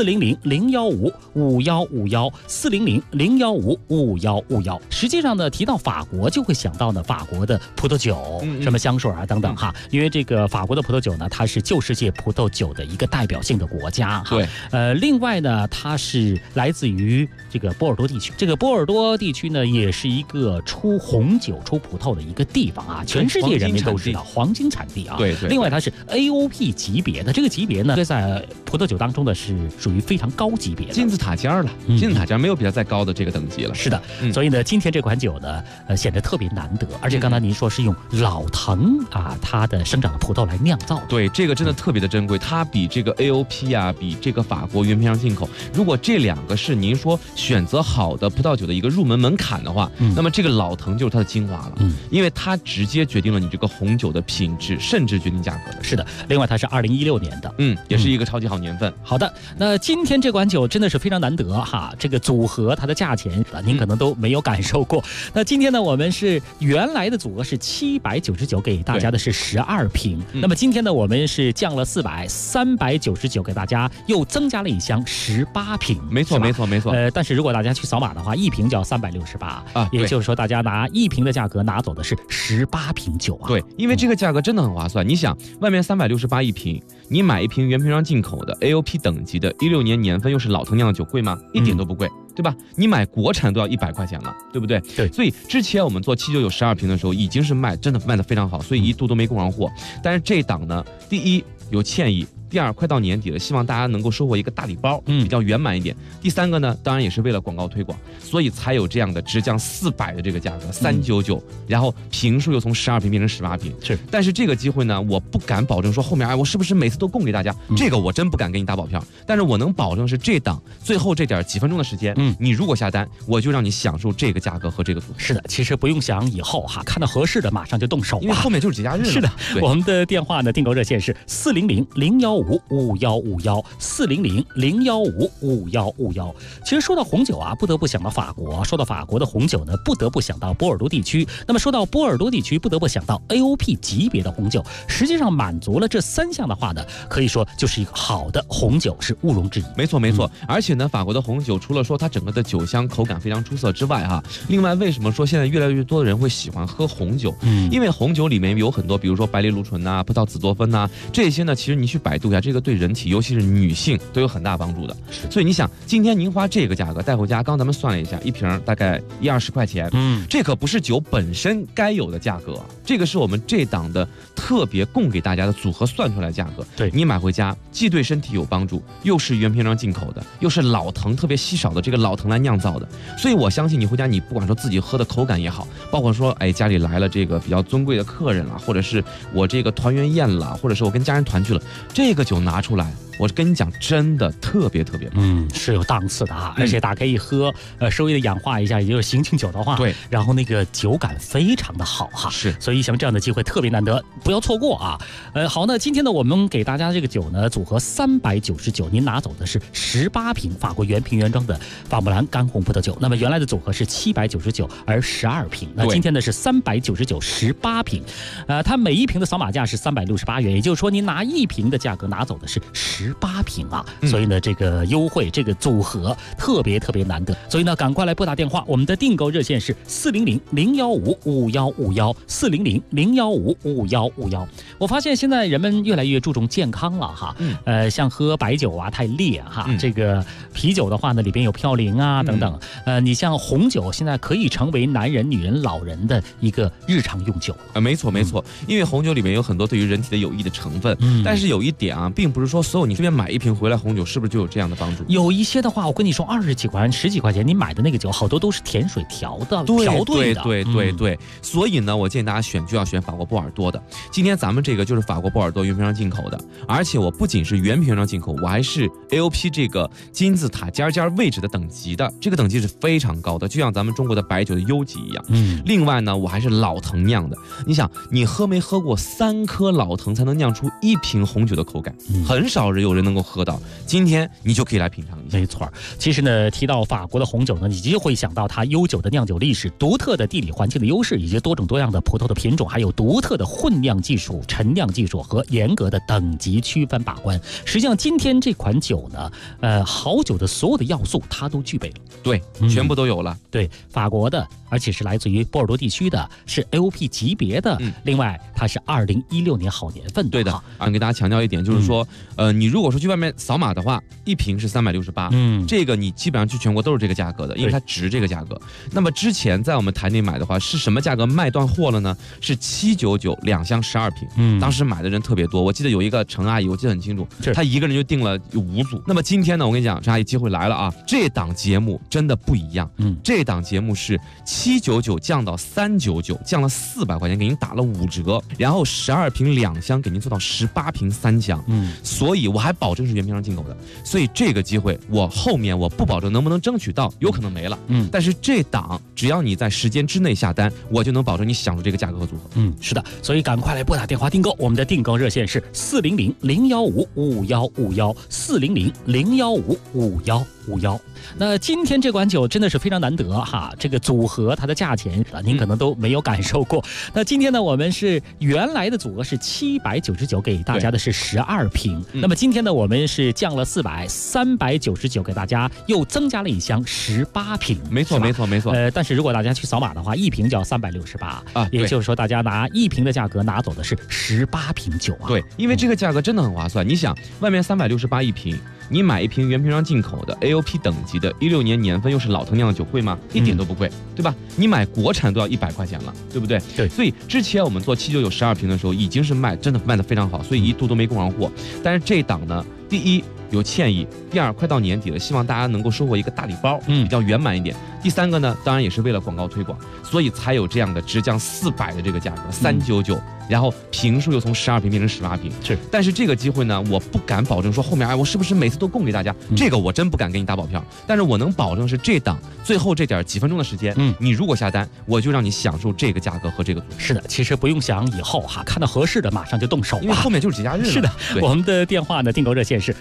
400-015-5151，400-015-5151。实际上呢，提到法国就会想到呢法国的葡萄酒，什么香水啊等等哈，因为这个法国的葡萄酒呢，它是旧世界葡萄酒的一个代表性的国家哈。 对， 另外呢，它是来自于这个波尔多地区，这个波尔多地区呢，也是一个出红酒、出葡萄的一个地方啊，全世界人民都知道黄金产地啊。 对。 另外，它是 AOP 级别的，这个级别呢，在葡萄酒当中呢是属于非常高级别的金字塔尖了，金字塔尖没有比它再高的这个等级了。 是的，所以呢，今天这款酒呢，显得特别难得，而且刚才您说是用老藤啊，它的生长的葡萄来酿造的。 对，这个真的特别的珍贵，它比这个 AOP 啊，比这个法国原瓶上进口，如果这两个是您说选择好的葡萄酒的一个入门门槛的话，那么这个老藤就是它的精华了，因为它直接决定了你这个红酒的品质，甚至决定价格的。 是的，另外它是2016年的， 也是一个超级好年份。 好的，那今天这款酒真的是非常难得哈，这个组合它的价钱您可能都没有感受过。那今天呢，我们是原来的组合是799，给大家的是12瓶，那么今天呢，我们是降了400，399给大家又增加了一箱18瓶。 没错。 但是如果大家去扫码的话，一瓶就要368 啊， 也就是说大家拿1瓶的价格拿走的是18瓶酒啊。 对，因为这个价格真的很划算。你想，外面368一瓶，你买一瓶原瓶装进口的 AOP 等级的16年年份又是老藤酿的酒贵吗？一点都不贵。对吧？你买国产都要100块钱了，对不对？ 对。 所以之前我们做799 12瓶的时候，已经是真的卖得非常好，所以一度都没供上货。但是这档呢，第一有歉意，第二快到年底了，希望大家能够收获一个大礼包，比较圆满一点。第三个呢，当然也是为了广告推广，所以才有这样的直降400的这个价格，399，然后瓶数又从12瓶变成18瓶。 是。 但是这个机会呢，我不敢保证说后面我是不是每次都供给大家，这个我真不敢给你打保票。但是我能保证是这档最后这点几分钟的时间，你如果下单，我就让你享受这个价格和这个组合。 是的，其实不用想以后哈，看到合适的马上就动手， 因为后面就是节假日了。 是的，我们的电话呢，订购热线是400-015-5151，400-015-5151。其实说到红酒啊，不得不想到法国；说到法国的红酒呢，不得不想到波尔多地区。那么说到波尔多地区，不得不想到 AOP 级别的红酒。实际上满足了这3项的话呢，可以说就是一个好的红酒，是毋庸置疑。 没错。而且呢，法国的红酒除了说它整个的酒香口感非常出色之外哈，另外为什么说现在越来越多的人会喜欢喝红酒？因为红酒里面有很多，比如说白藜芦醇呐、葡萄紫多酚呐，这些呢，其实你去百度一下，这个对人体，尤其是女性都有很大帮助的。所以你想，今天您花这个价格带回家，刚咱们算了一下，一瓶大概120块钱，这可不是酒本身该有的价格，这个是我们这档的特别供给大家的组合算出来的价格。 对， 你买回家既对身体有帮助，又是原瓶装进口的，又是老藤特别稀少的这个老藤来酿造的，所以我相信你回家，你不管说自己喝的口感也好，包括说家里来了这个比较尊贵的客人了，或者是我这个团圆宴了，或者是我跟家人团聚了，这个酒拿出来，我跟你讲，真的特别是有档次的啊，而且打开一喝，稍微的氧化一下，也就是醒酒的话， 对， 然后那个酒感非常的好哈， 是， 所以像这样的机会特别难得，不要错过啊。好，那今天呢，我们给大家这个酒呢，组合399，您拿走的是18瓶法国原瓶原装的法穆兰干红葡萄酒。那么原来的组合是799，而12瓶，那今天呢是399 18瓶，它每一瓶的扫码价是368元，也就是说您拿1瓶的价格拿走的是18瓶啊，所以呢这个优惠这个组合特别难得，所以呢赶快来拨打电话，我们的订购热线是400-015-5151，400-015-5151。我发现现在人们越来越注重健康了哈，像喝白酒啊太烈哈，这个啤酒的话呢里边有嘌呤啊等等，你像红酒现在可以成为男人、女人、老人的一个日常用酒。 没错，因为红酒里面有很多对于人体的有益的成分，但是有一点啊，并不是说所有你这边买一瓶回来红酒，是不是就有这样的帮助？ 有一些的话，我跟你说，20几块钱、10几块钱，你买的那个酒，好多都是甜水调的、调兑的。 对。所以呢，我建议大家选就要选法国波尔多的。今天咱们这个就是法国波尔多原瓶装进口的，而且我不仅是原瓶原装进口，我还是 AOP 这个金字塔尖位置的等级的，这个等级是非常高的，就像咱们中国的白酒的优级一样。另外呢，我还是老藤酿的。你想，你喝没喝过3颗老藤才能酿出1瓶红酒的口感？很少有人能够喝到。今天你就可以来品尝一下。 没错，其实呢，提到法国的红酒呢，你就会想到它悠久的酿酒历史、独特的地理环境的优势，以及多种多样的葡萄的品种，还有独特的混酿技术、陈酿技术和严格的等级区分把关。实际上，今天这款酒呢，好酒的所有的要素它都具备了。 对，全部都有了。 对，法国的，而且是来自于波尔多地区的，是 AOP 级别的。另外，它是2016年好年份的。 对的，给大家强调一点，就是说，你如果说去外面扫码的话，一瓶是368，这个你基本上去全国都是这个价格的，因为它值这个价格。那么之前在我们台内买的话，是什么价格卖断货了呢？是7992箱12瓶。当时买的人特别多，我记得有一个陈阿姨，我记得很清楚，她一个人就订了5组。那么今天呢，我跟你讲，陈阿姨机会来了啊！这档节目真的不一样，这档节目是799降到399，降了400块钱，给您打了5折，然后12瓶2箱给您做到18瓶3箱。所以我还保证是原瓶装进口的。所以这个机会，我后面我不保证能不能争取到，有可能没了。但是这档只要你在时间之内下单，我就能保证你享受这个价格和组合。 是的，所以赶快来拨打电话订购，我们的订购热线是400-015-5151，400-015-5151。那今天这款酒真的是非常难得哈，这个组合它的价钱您可能都没有感受过。那今天呢，我们是原来的组合是799，给大家的是12瓶。那么今天呢，我们是降了400，399给大家又增加了1箱18瓶。 没错。 但是如果大家去扫码的话，一瓶就要368啊，也就是说大家拿1瓶的价格拿走的是18瓶酒啊。 对，因为这个价格真的很划算。你想，外面368一瓶，你买一瓶原瓶装进口的 AOP 等级的16年年份又是老藤酿的酒贵吗？一点都不贵，对吧？你买国产都要100块钱了，对不对？ 对。 所以之前我们做799 12瓶的时候，已经是真的卖得非常好，所以一度都没供上货。但是这档呢，第一有歉意，第二快到年底了，希望大家能够收获一个大礼包，比较圆满一点。第三个呢，当然也是为了广告推广，所以才有这样的直降400的这个价格，399，然后瓶数又从12瓶变成18瓶。 是， 但是这个机会呢，我不敢保证说后面我是不是每次都供给大家，这个我真不敢给你打保票。但是我能保证是这档最后这点几分钟的时间，你如果下单，我就让你享受这个价格和这个组合。 是的，其实不用想以后哈，看到合适的马上就动手， 因为后面就是节假日了。 是的，我们的电话呢，订购热线是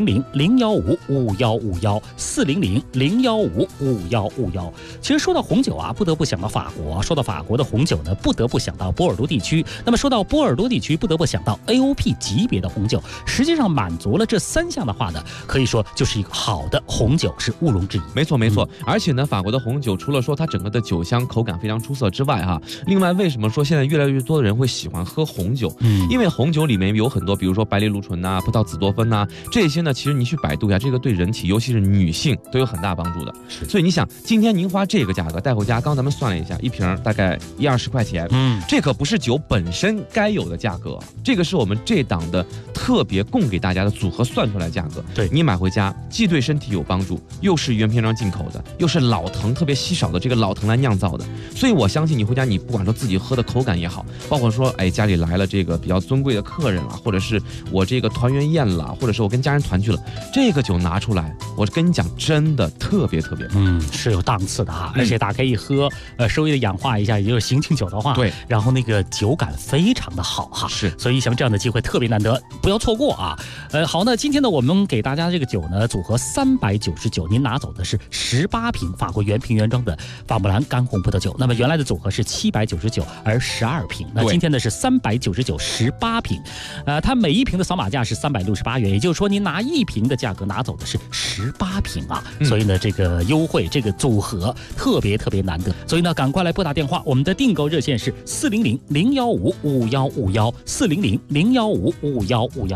400-015-5151，400-015-5151。其实说到红酒啊，不得不想到法国；说到法国的红酒呢，不得不想到波尔多地区。那么说到波尔多地区，不得不想到 AOP 级别的红酒。实际上满足了这3项的话呢，可以说就是一个好的红酒，是毋庸置疑。 没错。而且呢，法国的红酒除了说它整个的酒香口感非常出色之外哈，另外为什么说现在越来越多的人会喜欢喝红酒？因为红酒里面有很多，比如说白藜芦醇呐、葡萄紫多酚呐，这些呢，其实你去百度呀，这个对人体，尤其是女性都有很大帮助的。所以你想，今天您花这个价格带回家，刚咱们算了一下，一瓶大概10-20块钱，这可不是酒本身该有的价格，这个是我们这档的特别供给大家的组合算出来的价格。 对， 你买回家既对身体有帮助，又是原瓶装进口的，又是老藤特别稀少的这个老藤来酿造的，所以我相信你回家，你不管说自己喝的口感也好，包括说家里来了这个比较尊贵的客人了，或者是我这个团圆宴了，或者是我跟家人团聚了，这个酒拿出来，我跟你讲，真的特别棒， 是有档次的哈，而且打开一喝，稍微的氧化一下，也就是醒酒的话， 对， 然后那个酒感非常的好哈， 是， 所以像这样的机会特别难得，不要错过啊。好，那今天呢，我们给大家这个酒呢，组合399，您拿走的是18瓶法国原瓶原装的法穆兰干红葡萄酒。那么原来的组合是799，而12瓶，那今天呢是399 18瓶，它每一瓶的扫码价是368元，也就是说您拿1瓶的价格拿走的是18瓶啊，所以呢这个优惠这个组合特别难得，所以呢赶快来拨打电话，我们的订购热线是400-015-5151，400-015-5151。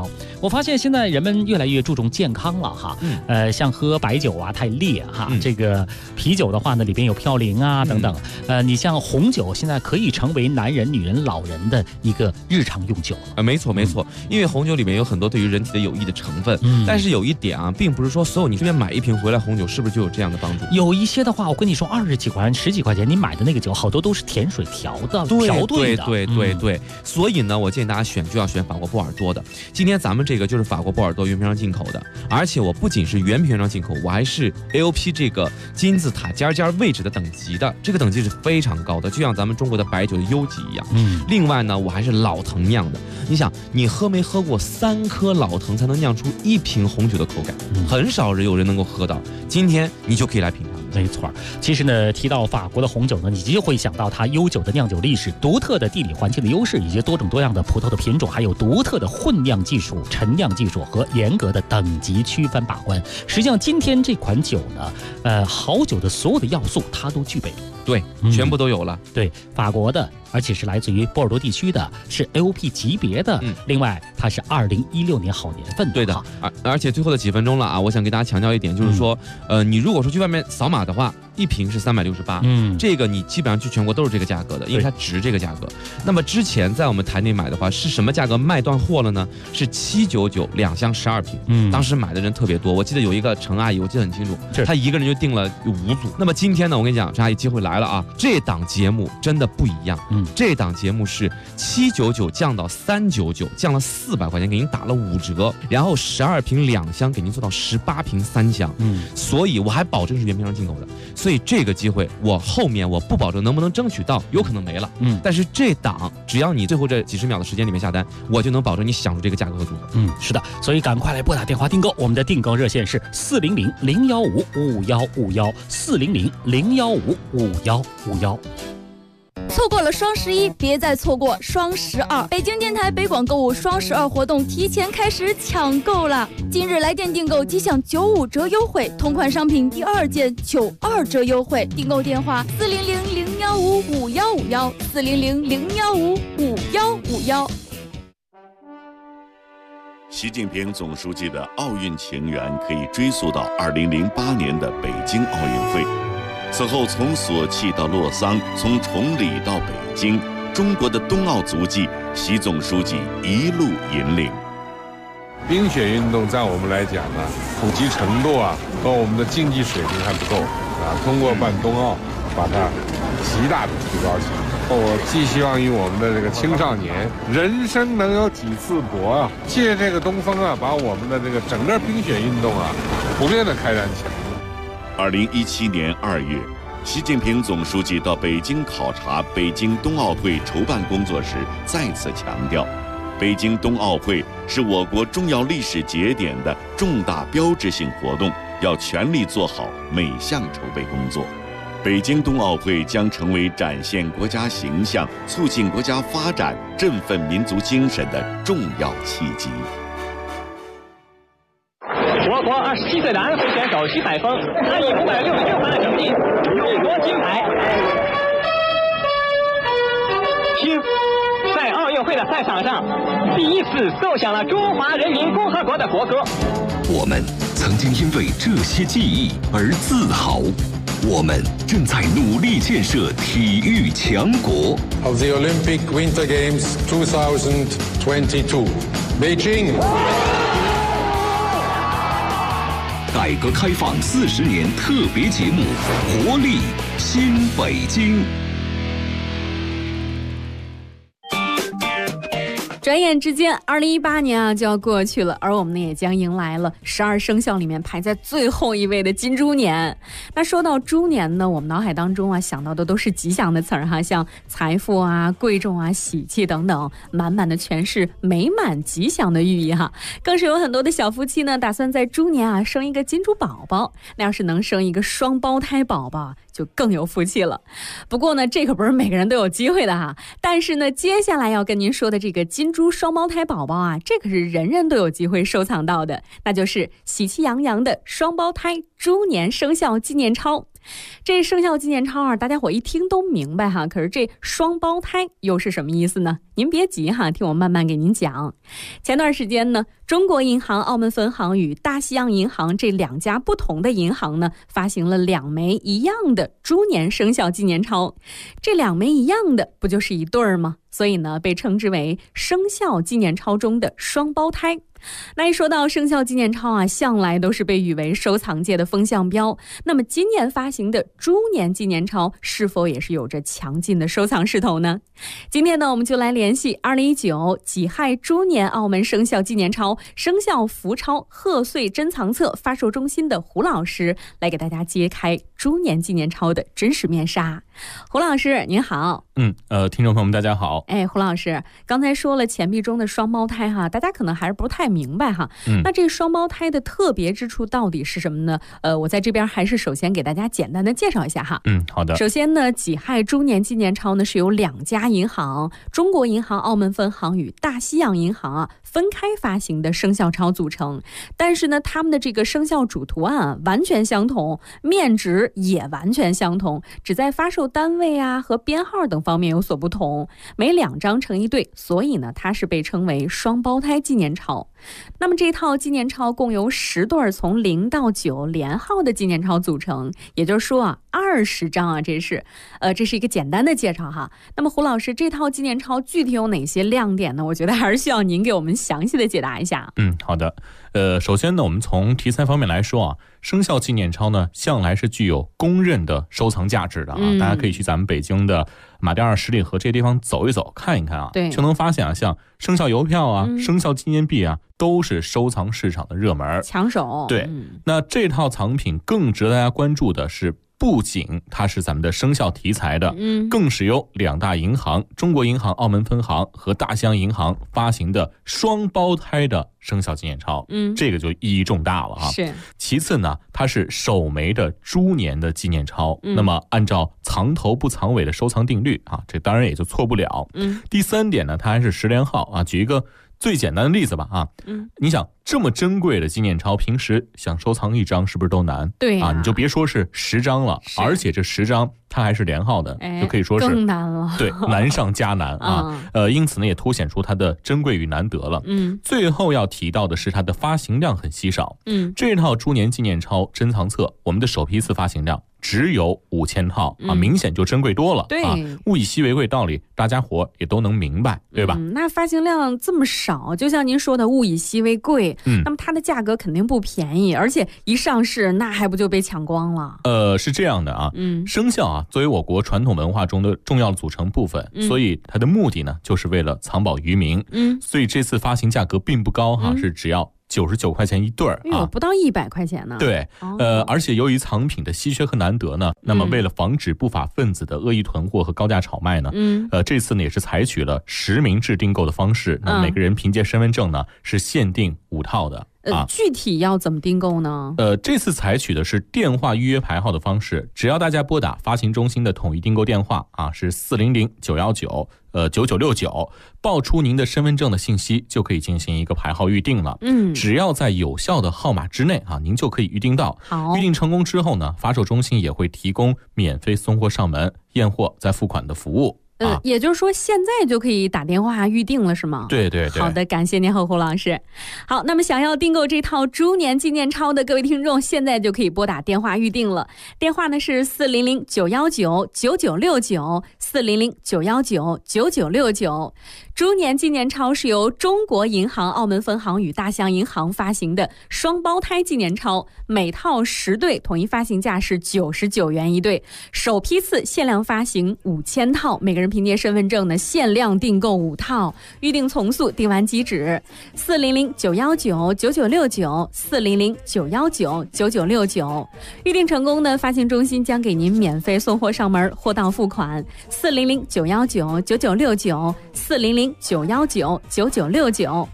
我发现现在人们越来越注重健康了哈。像喝白酒啊太烈哈，这个啤酒的话呢里边有嘌呤啊等等。你像红酒现在可以成为男人、女人、老人的一个日常用酒。 没错没错，因为红酒里面有很多对于人体的有益的成分。但是有一点啊，并不是说所有你随便买一瓶回来红酒是不是就有这样的帮助？ 有一些的话，我跟你说20几块钱、10几块钱，你买的那个酒好多都是甜水调的、调兑的。 对。所以呢，我建议大家选就要选法国波尔多的。今天咱们这个就是法国波尔多原瓶上进口的，而且我不仅是原瓶上进口，我还是 AOP 这个金字塔尖位置的等级的，这个等级是非常高的，就像咱们中国的白酒的优级一样。另外呢，我还是老藤酿的。你想，你喝没喝过3颗老藤才能酿出1瓶红酒的口感？很少有人能够喝到。今天你就可以来品尝。 没错，其实呢，提到法国的红酒呢，你就会想到它悠久的酿酒历史、独特的地理环境的优势，以及多种多样的葡萄的品种，还有独特的混酿技术、陈酿技术和严格的等级区分把关。实际上，今天这款酒呢，好酒的所有的要素它都具备。 对，全部都有了。 对，法国的，而且是来自于波尔多地区的，是 AOP 级别的。另外，它是2016年好年份的。 对的，而且最后的几分钟了啊，我想给大家强调一点，就是说，你如果说去外面扫码的话，1瓶是368，这个你基本上去全国都是这个价格的，因为它值这个价格。那么之前在我们台内买的话，是什么价格卖断货了呢？是7992箱12瓶。当时买的人特别多，我记得有一个陈阿姨，我记得很清楚，她一个人就订了5组。那么今天呢，我跟你讲，陈阿姨机会来了啊！这档节目真的不一样，这档节目是799降到399，降了400块钱，给您打了5折，然后12瓶2箱给您做到18瓶3箱，所以我还保证是原瓶上进口的。所以这个机会，我后面我不保证能不能争取到，有可能没了。但是这档只要你最后这几十秒的时间里面下单，我就能保证你享受这个价格和组合。 是的，所以赶快来拨打电话订购，我们的订购热线是400-015-5151，400-015-5151。 错过了双11，别再错过双12。北京电台北广购物双12活动提前开始抢购了！今日来电订购即享95折优惠，同款商品第2件92折优惠。订购电话400-015-5151，400-015-5151。 习近平总书记的奥运情缘可以追溯到2008年的北京奥运会。此后，从索契到洛桑，从崇礼到北京，中国的冬奥足迹，习总书记一路引领。 冰雪运动在我们来讲呢，普及程度啊和我们的竞技水平还不够啊。通过办冬奥，把它极大的提高起来。我寄希望于我们的这个青少年，人生能有几次搏啊！借这个东风啊，把我们的这个整个冰雪运动啊，普遍的开展起来。 2017年2月，习近平总书记到北京考察北京冬奥会筹办工作时，再次强调，北京冬奥会是我国重要历史节点的重大标志性活动，要全力做好每项筹备工作。北京冬奥会将成为展现国家形象、促进国家发展、振奋民族精神的重要契机。 我国27岁的安徽选手徐海峰，他以566分的成绩勇夺金牌。听，在奥运会的赛场上，第一次奏响了中华人民共和国的国歌。 我们曾经因为这些记忆而自豪，我们正在努力建设体育强国。 Of the Olympic Winter Games 2022, Beijing。 改革开放40年特别节目《活力新北京》。 转眼之间，2018年啊就要过去了，而我们呢也将迎来了12生肖里面排在最后一位的金猪年。那说到猪年呢，我们脑海当中啊想到的都是吉祥的词儿哈，像财富啊、贵重啊、喜气等等，满满的全是美满吉祥的寓意哈。更是有很多的小夫妻呢，打算在猪年啊生一个金猪宝宝。那要是能生一个双胞胎宝宝，就更有福气了。不过呢，这可不是每个人都有机会的哈。但是呢，接下来要跟您说的这个金猪双胞胎宝宝啊，这可是人人都有机会收藏到的，那就是喜气洋洋的双胞胎猪年生肖纪念钞。这生肖纪念钞啊，大家伙一听都明白哈，可是这双胞胎又是什么意思呢？ 您别急哈，听我慢慢给您讲。前段时间呢，中国银行澳门分行与大西洋银行这2家不同的银行呢，发行了2枚一样的猪年生肖纪念钞。这2枚一样的，不就是一对儿吗？所以呢，被称之为生肖纪念钞中的双胞胎。那一说到生肖纪念钞啊，向来都是被誉为收藏界的风向标。那么今年发行的猪年纪念钞是否也是有着强劲的收藏势头呢？今天呢，我们就来联系2019己亥猪年澳门生肖纪念钞生肖福钞贺岁珍藏册发售中心的胡老师，来给大家揭开猪年纪念钞的真实面纱。胡老师您好。 听众朋友们大家好。 胡老师刚才说了钱币中的双胞胎哈，大家可能还是不太明白哈。那这双胞胎的特别之处到底是什么呢？我在这边还是首先给大家简单的介绍一下哈。 好的。 首先呢，己亥猪年纪念钞呢是由2家银行，中国银行澳门分行与大西洋银行啊分开发行的生肖钞组成。但是呢，他们的这个生肖主图案完全相同，面值也完全相同，只在发售单位啊和编号等方面有所不同，每2张成一对，所以呢，它是被称为双胞胎纪念钞。那么这套纪念钞共由10对从0到9连号的纪念钞组成，也就是说啊，20张啊，这是一个简单的介绍哈。那么胡老师，这套纪念钞具体有哪些亮点呢？我觉得还是需要您给我们详细的解答一下。 好的。首先呢，我们从题材方面来说啊，生肖纪念钞呢，向来是具有公认的收藏价值的啊。大家可以去咱们北京的马甸二十里河这些地方走一走，看一看啊，就能发现啊，像生肖邮票啊、生肖纪念币啊，都是收藏市场的热门抢手。 对，那这套藏品更值得大家关注的是，不仅它是咱们的生肖题材的，更是由2大银行，中国银行澳门分行和大西洋银行发行的双胞胎的生肖纪念钞。这个就意义重大了哈。 是。 其次呢，它是首枚的猪年的纪念钞，那么按照藏头不藏尾的收藏定律啊，这当然也就错不了。第3点呢，它还是10连号啊。举一个最简单的例子吧啊，你想这么珍贵的纪念钞，平时想收藏1张是不是都难？ 对啊，你就别说是10张了，而且这10张它还是连号的，就可以说是更难了。 对，难上加难啊。因此呢，也凸显出它的珍贵与难得了。最后要提到的是它的发行量很稀少。这套猪年纪念钞珍藏册，我们的首批次发行量只有5000套啊，明显就珍贵多了。 对啊，物以稀为贵道理，大家伙也都能明白，对吧？ 那发行量这么少，就像您说的物以稀为贵，那么它的价格肯定不便宜，而且一上市那还不就被抢光了？ 是这样的啊，生肖啊作为我国传统文化中的重要组成部分，所以它的目的呢就是为了藏宝于民。所以这次发行价格并不高哈，是只要99块钱一对啊， 不到100块钱呢。 对，而且由于藏品的稀缺和难得呢，那么为了防止不法分子的恶意囤货和高价炒卖呢，这次呢也是采取了实名制订购的方式，那每个人凭借身份证呢是限定5套的。 具体要怎么订购呢？ 这次采取的是电话预约排号的方式，只要大家拨打发行中心的统一订购电话啊，是400-919-9969，报出您的身份证的信息，就可以进行一个排号预定了。只要在有效的号码之内啊，您就可以预定到。预定成功之后呢，发售中心也会提供免费送货上门、验货再付款的服务。 也就是说现在就可以打电话预定了是吗？ 对对对。 好的，感谢您胡老师。好，那么想要订购这套猪年纪念钞的各位听众，现在就可以拨打电话预定了。电话呢是400-919-9969 400-919-9969。猪年纪念钞是由中国银行澳门分行与大西洋银行发行的双胞胎纪念钞，每套10对，统一发行价是99元一对，首批次限量发行5000套，每个人凭借身份证呢限量订购5套，预定从速，订完即止。400-919-9969 400-919-9969，预定成功呢，发行中心将给您免费送货上门，货到付款。400-919-9969 400-919-9969。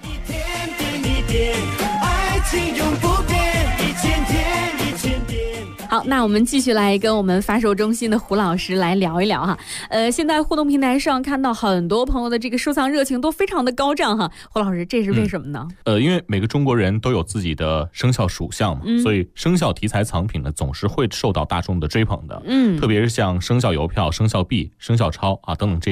好，那我们继续来跟我们发售中心的胡老师来聊一聊哈。现在互动平台上看到很多朋友的这个收藏热情都非常的高涨哈。胡老师，这是为什么呢？ 因为每个中国人都有自己的生肖属相嘛，所以生肖题材藏品呢总是会受到大众的追捧的。特别是像生肖邮票、生肖币、生肖钞啊等等这些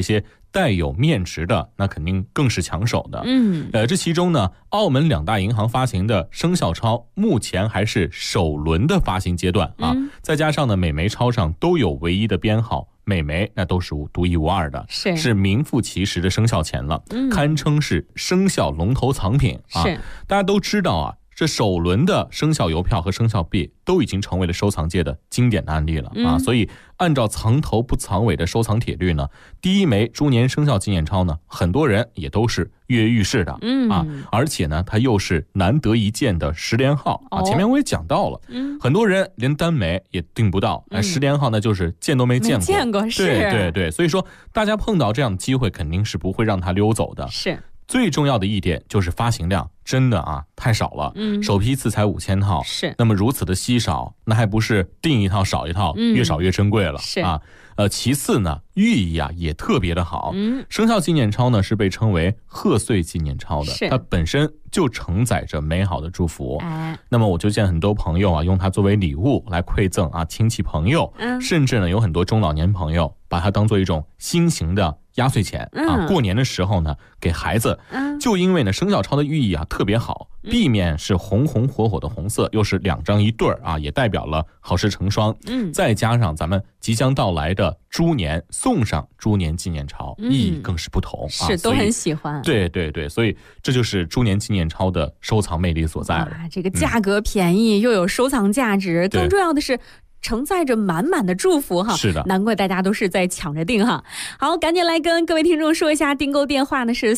带有面值的，那肯定更是抢手的。这其中呢，澳门2大银行发行的生肖钞目前还是首轮的发行阶段啊，再加上呢，每枚钞上都有唯一的编号。每枚那都是独一无二的，是名副其实的生肖钱了，堪称是生肖龙头藏品啊！大家都知道啊，这首轮的生肖邮票和生肖币都已经成为了收藏界的经典的案例了啊！所以按照藏头不藏尾的收藏铁律呢，第一枚猪年生肖纪念钞呢，很多人也都是跃跃欲试的啊！而且呢，它又是难得一见的10连号啊！前面我也讲到了，很多人连单枚也订不到，10连号呢就是见都没见过，对，所以说大家碰到这样的机会，肯定是不会让它溜走的。 是。 最重要的一点就是发行量真的啊太少了，首批次才5000套， 是。 那么如此的稀少，那还不是订一套少一套，越少越珍贵了啊。其次呢，寓意啊也特别的好。生肖纪念钞呢是被称为贺岁纪念钞的，它本身就承载着美好的祝福。那么我就见很多朋友啊用它作为礼物来馈赠啊亲戚朋友，甚至呢有很多中老年朋友把它当做一种新型的压岁钱啊，过年的时候呢给孩子，就因为呢生肖钞的寓意啊特别好，避免是红红火火的红色，又是2张一对儿啊，也代表了好事成双。再加上咱们即将到来的猪年，送上猪年纪念钞，意义更是不同啊， 是都很喜欢。 对，所以这就是猪年纪念钞的收藏魅力所在了。 这个价格便宜，又有收藏价值，更重要的是承载着满满的祝福哈， 是的， 难怪大家都是在抢着订哈。好，赶紧来跟各位听众说一下，订购电话呢是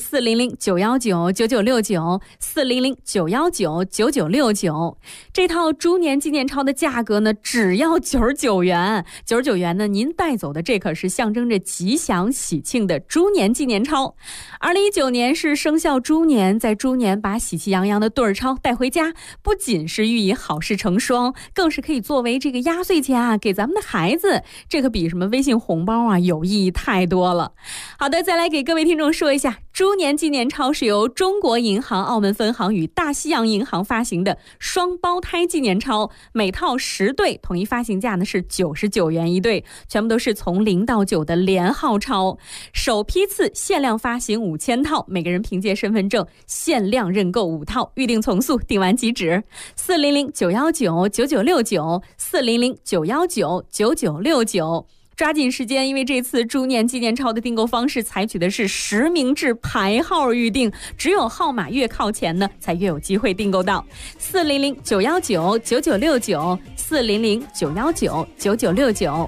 400-919-9969，400-919-9969。这套猪年纪念钞的价格呢，只要99元，99元呢，您带走的这可是象征着吉祥喜庆的猪年纪念钞。2019年是生肖猪年，在猪年把喜气洋洋的对儿钞带回家，不仅是寓意好事成双，更是可以作为这个压岁钱啊，给咱们的孩子，这可比什么微信红包啊有意义太多了。好的，再来给各位听众说一下，猪年纪念钞是由中国银行澳门分行与大西洋银行发行的双胞胎纪念钞，每套10对，统一发行价呢是99元一对，全部都是从0到9的连号钞，首批次限量发行5000套，每个人凭借身份证限量认购5套，预订从速，订完即止。400-919-9969，400-919-9969，抓紧时间，因为这次猪年纪念钞的订购方式采取的是实名制排号预订，只有号码越靠前呢，才越有机会订购到。400-919-9969，400-919-9969。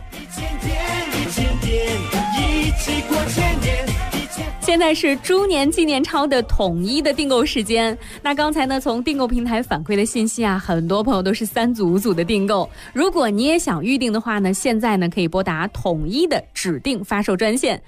现在是猪年纪念钞的统一的订购时间。那刚才呢，从订购平台反馈的信息啊，很多朋友都是3组5组的订购。如果你也想预订的话呢，现在呢可以拨打统一的指定发售专线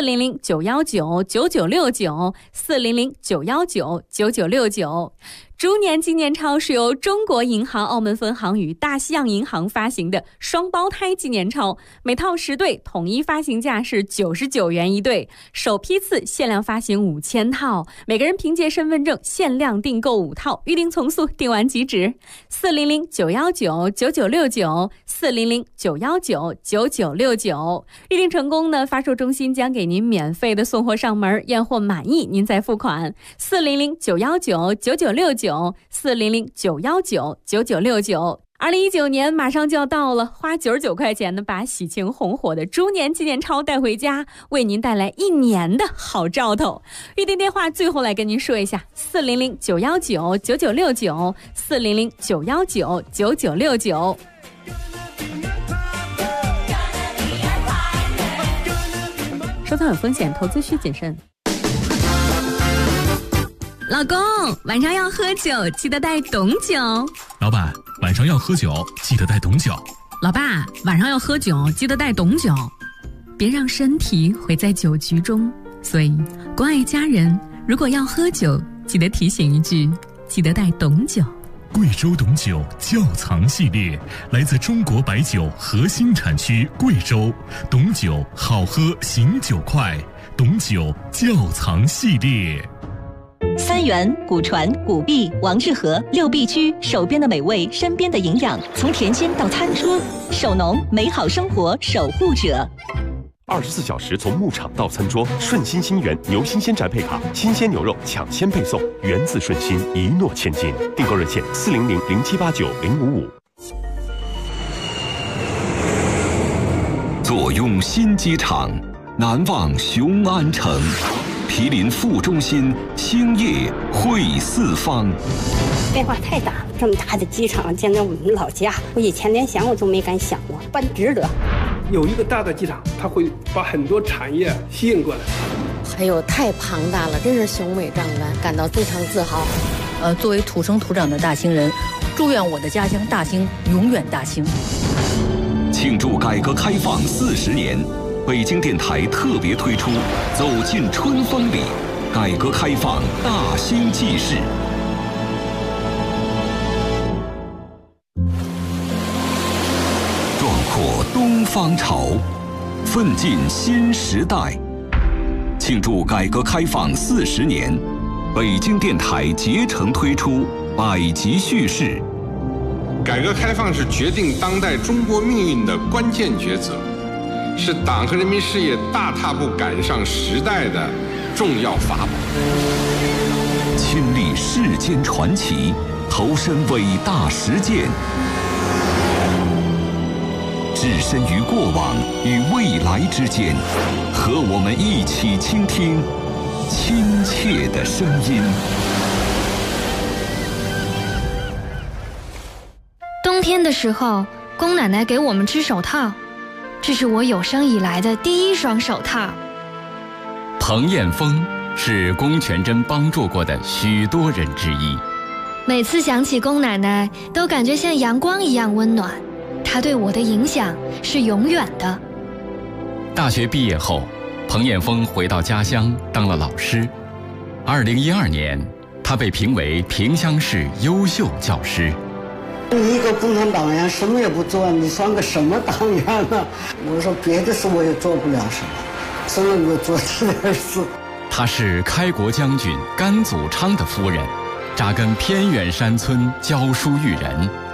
400-919-9969，400-919-9969。猪年纪念钞是由中国银行澳门分行与大西洋银行发行的双胞胎纪念钞，每套10对，统一发行价是99元一对，首批次限量发行5000套，每个人凭借身份证限量订购5套，预订从速，订完即止。400-919-9969，400-919-9969。预订成功呢，发售中心将给您免费的送货上门，验货满意您再付款。400-919-9969，400-919-9969。2019年马上就要到了，花99块钱呢，把喜庆红火的猪年纪念钞带回家，为您带来1年的好兆头。预订电话最后来跟您说一下：400-919-9969，400-919-9969。收藏有风险，投资需谨慎。老公，晚上要喝酒，记得带懂酒。 老板，晚上要喝酒，记得带懂酒。 老爸，晚上要喝酒，记得带懂酒。别让身体毁在酒局中。所以，关爱家人，如果要喝酒，记得提醒一句，记得带懂酒。 贵州懂酒窖藏系列，来自中国白酒核心产区贵州，懂酒好喝醒酒快，懂酒窖藏系列。 三元、古传、古币、王致和6必居，手边的美味，身边的营养，从甜心到餐桌，手农美好生活守护者。 24小时从牧场到餐桌，顺心新源牛新鲜宅配卡，新鲜牛肉抢先配送，源自顺心，一诺千金。订购热线400-0789-055。 坐拥新机场，难忘雄安城，毗邻副中心，兴业汇四方。 变化太大了，这么大的机场建在我们老家，我以前连想我都没敢想过，办值得。 有一个大的机场，它会把很多产业吸引过来。 还有太庞大了，真是雄伟壮观，感到非常自豪。 作为土生土长的大兴人，祝愿我的家乡大兴永远大兴。 庆祝改革开放40年，北京电台特别推出《走进春风里》，改革开放大兴纪事。壮阔东方潮，奋进新时代。庆祝改革开放40年，北京电台竭诚推出百集叙事。 改革开放是决定当代中国命运的关键抉择，是党和人民事业大踏步赶上时代的重要法宝。 亲历世间传奇，投身伟大实践，置身于过往与未来之间，和我们一起倾听亲切的声音。 冬天的时候，宫奶奶给我们织手套，这是我有生以来的第一双手套。 彭艳峰是龚全珍帮助过的许多人之一。 每次想起龚奶奶，都感觉像阳光一样温暖。她对我的影响是永远的。 大学毕业后，彭艳峰回到家乡当了老师。2012年，他被评为萍乡市优秀教师。 你一个共产党员什么也不做，你算个什么党员呢？我说别的事我也做不了什么，只能够做这点事。 她是开国将军甘祖昌的夫人，扎根偏远山村教书育人。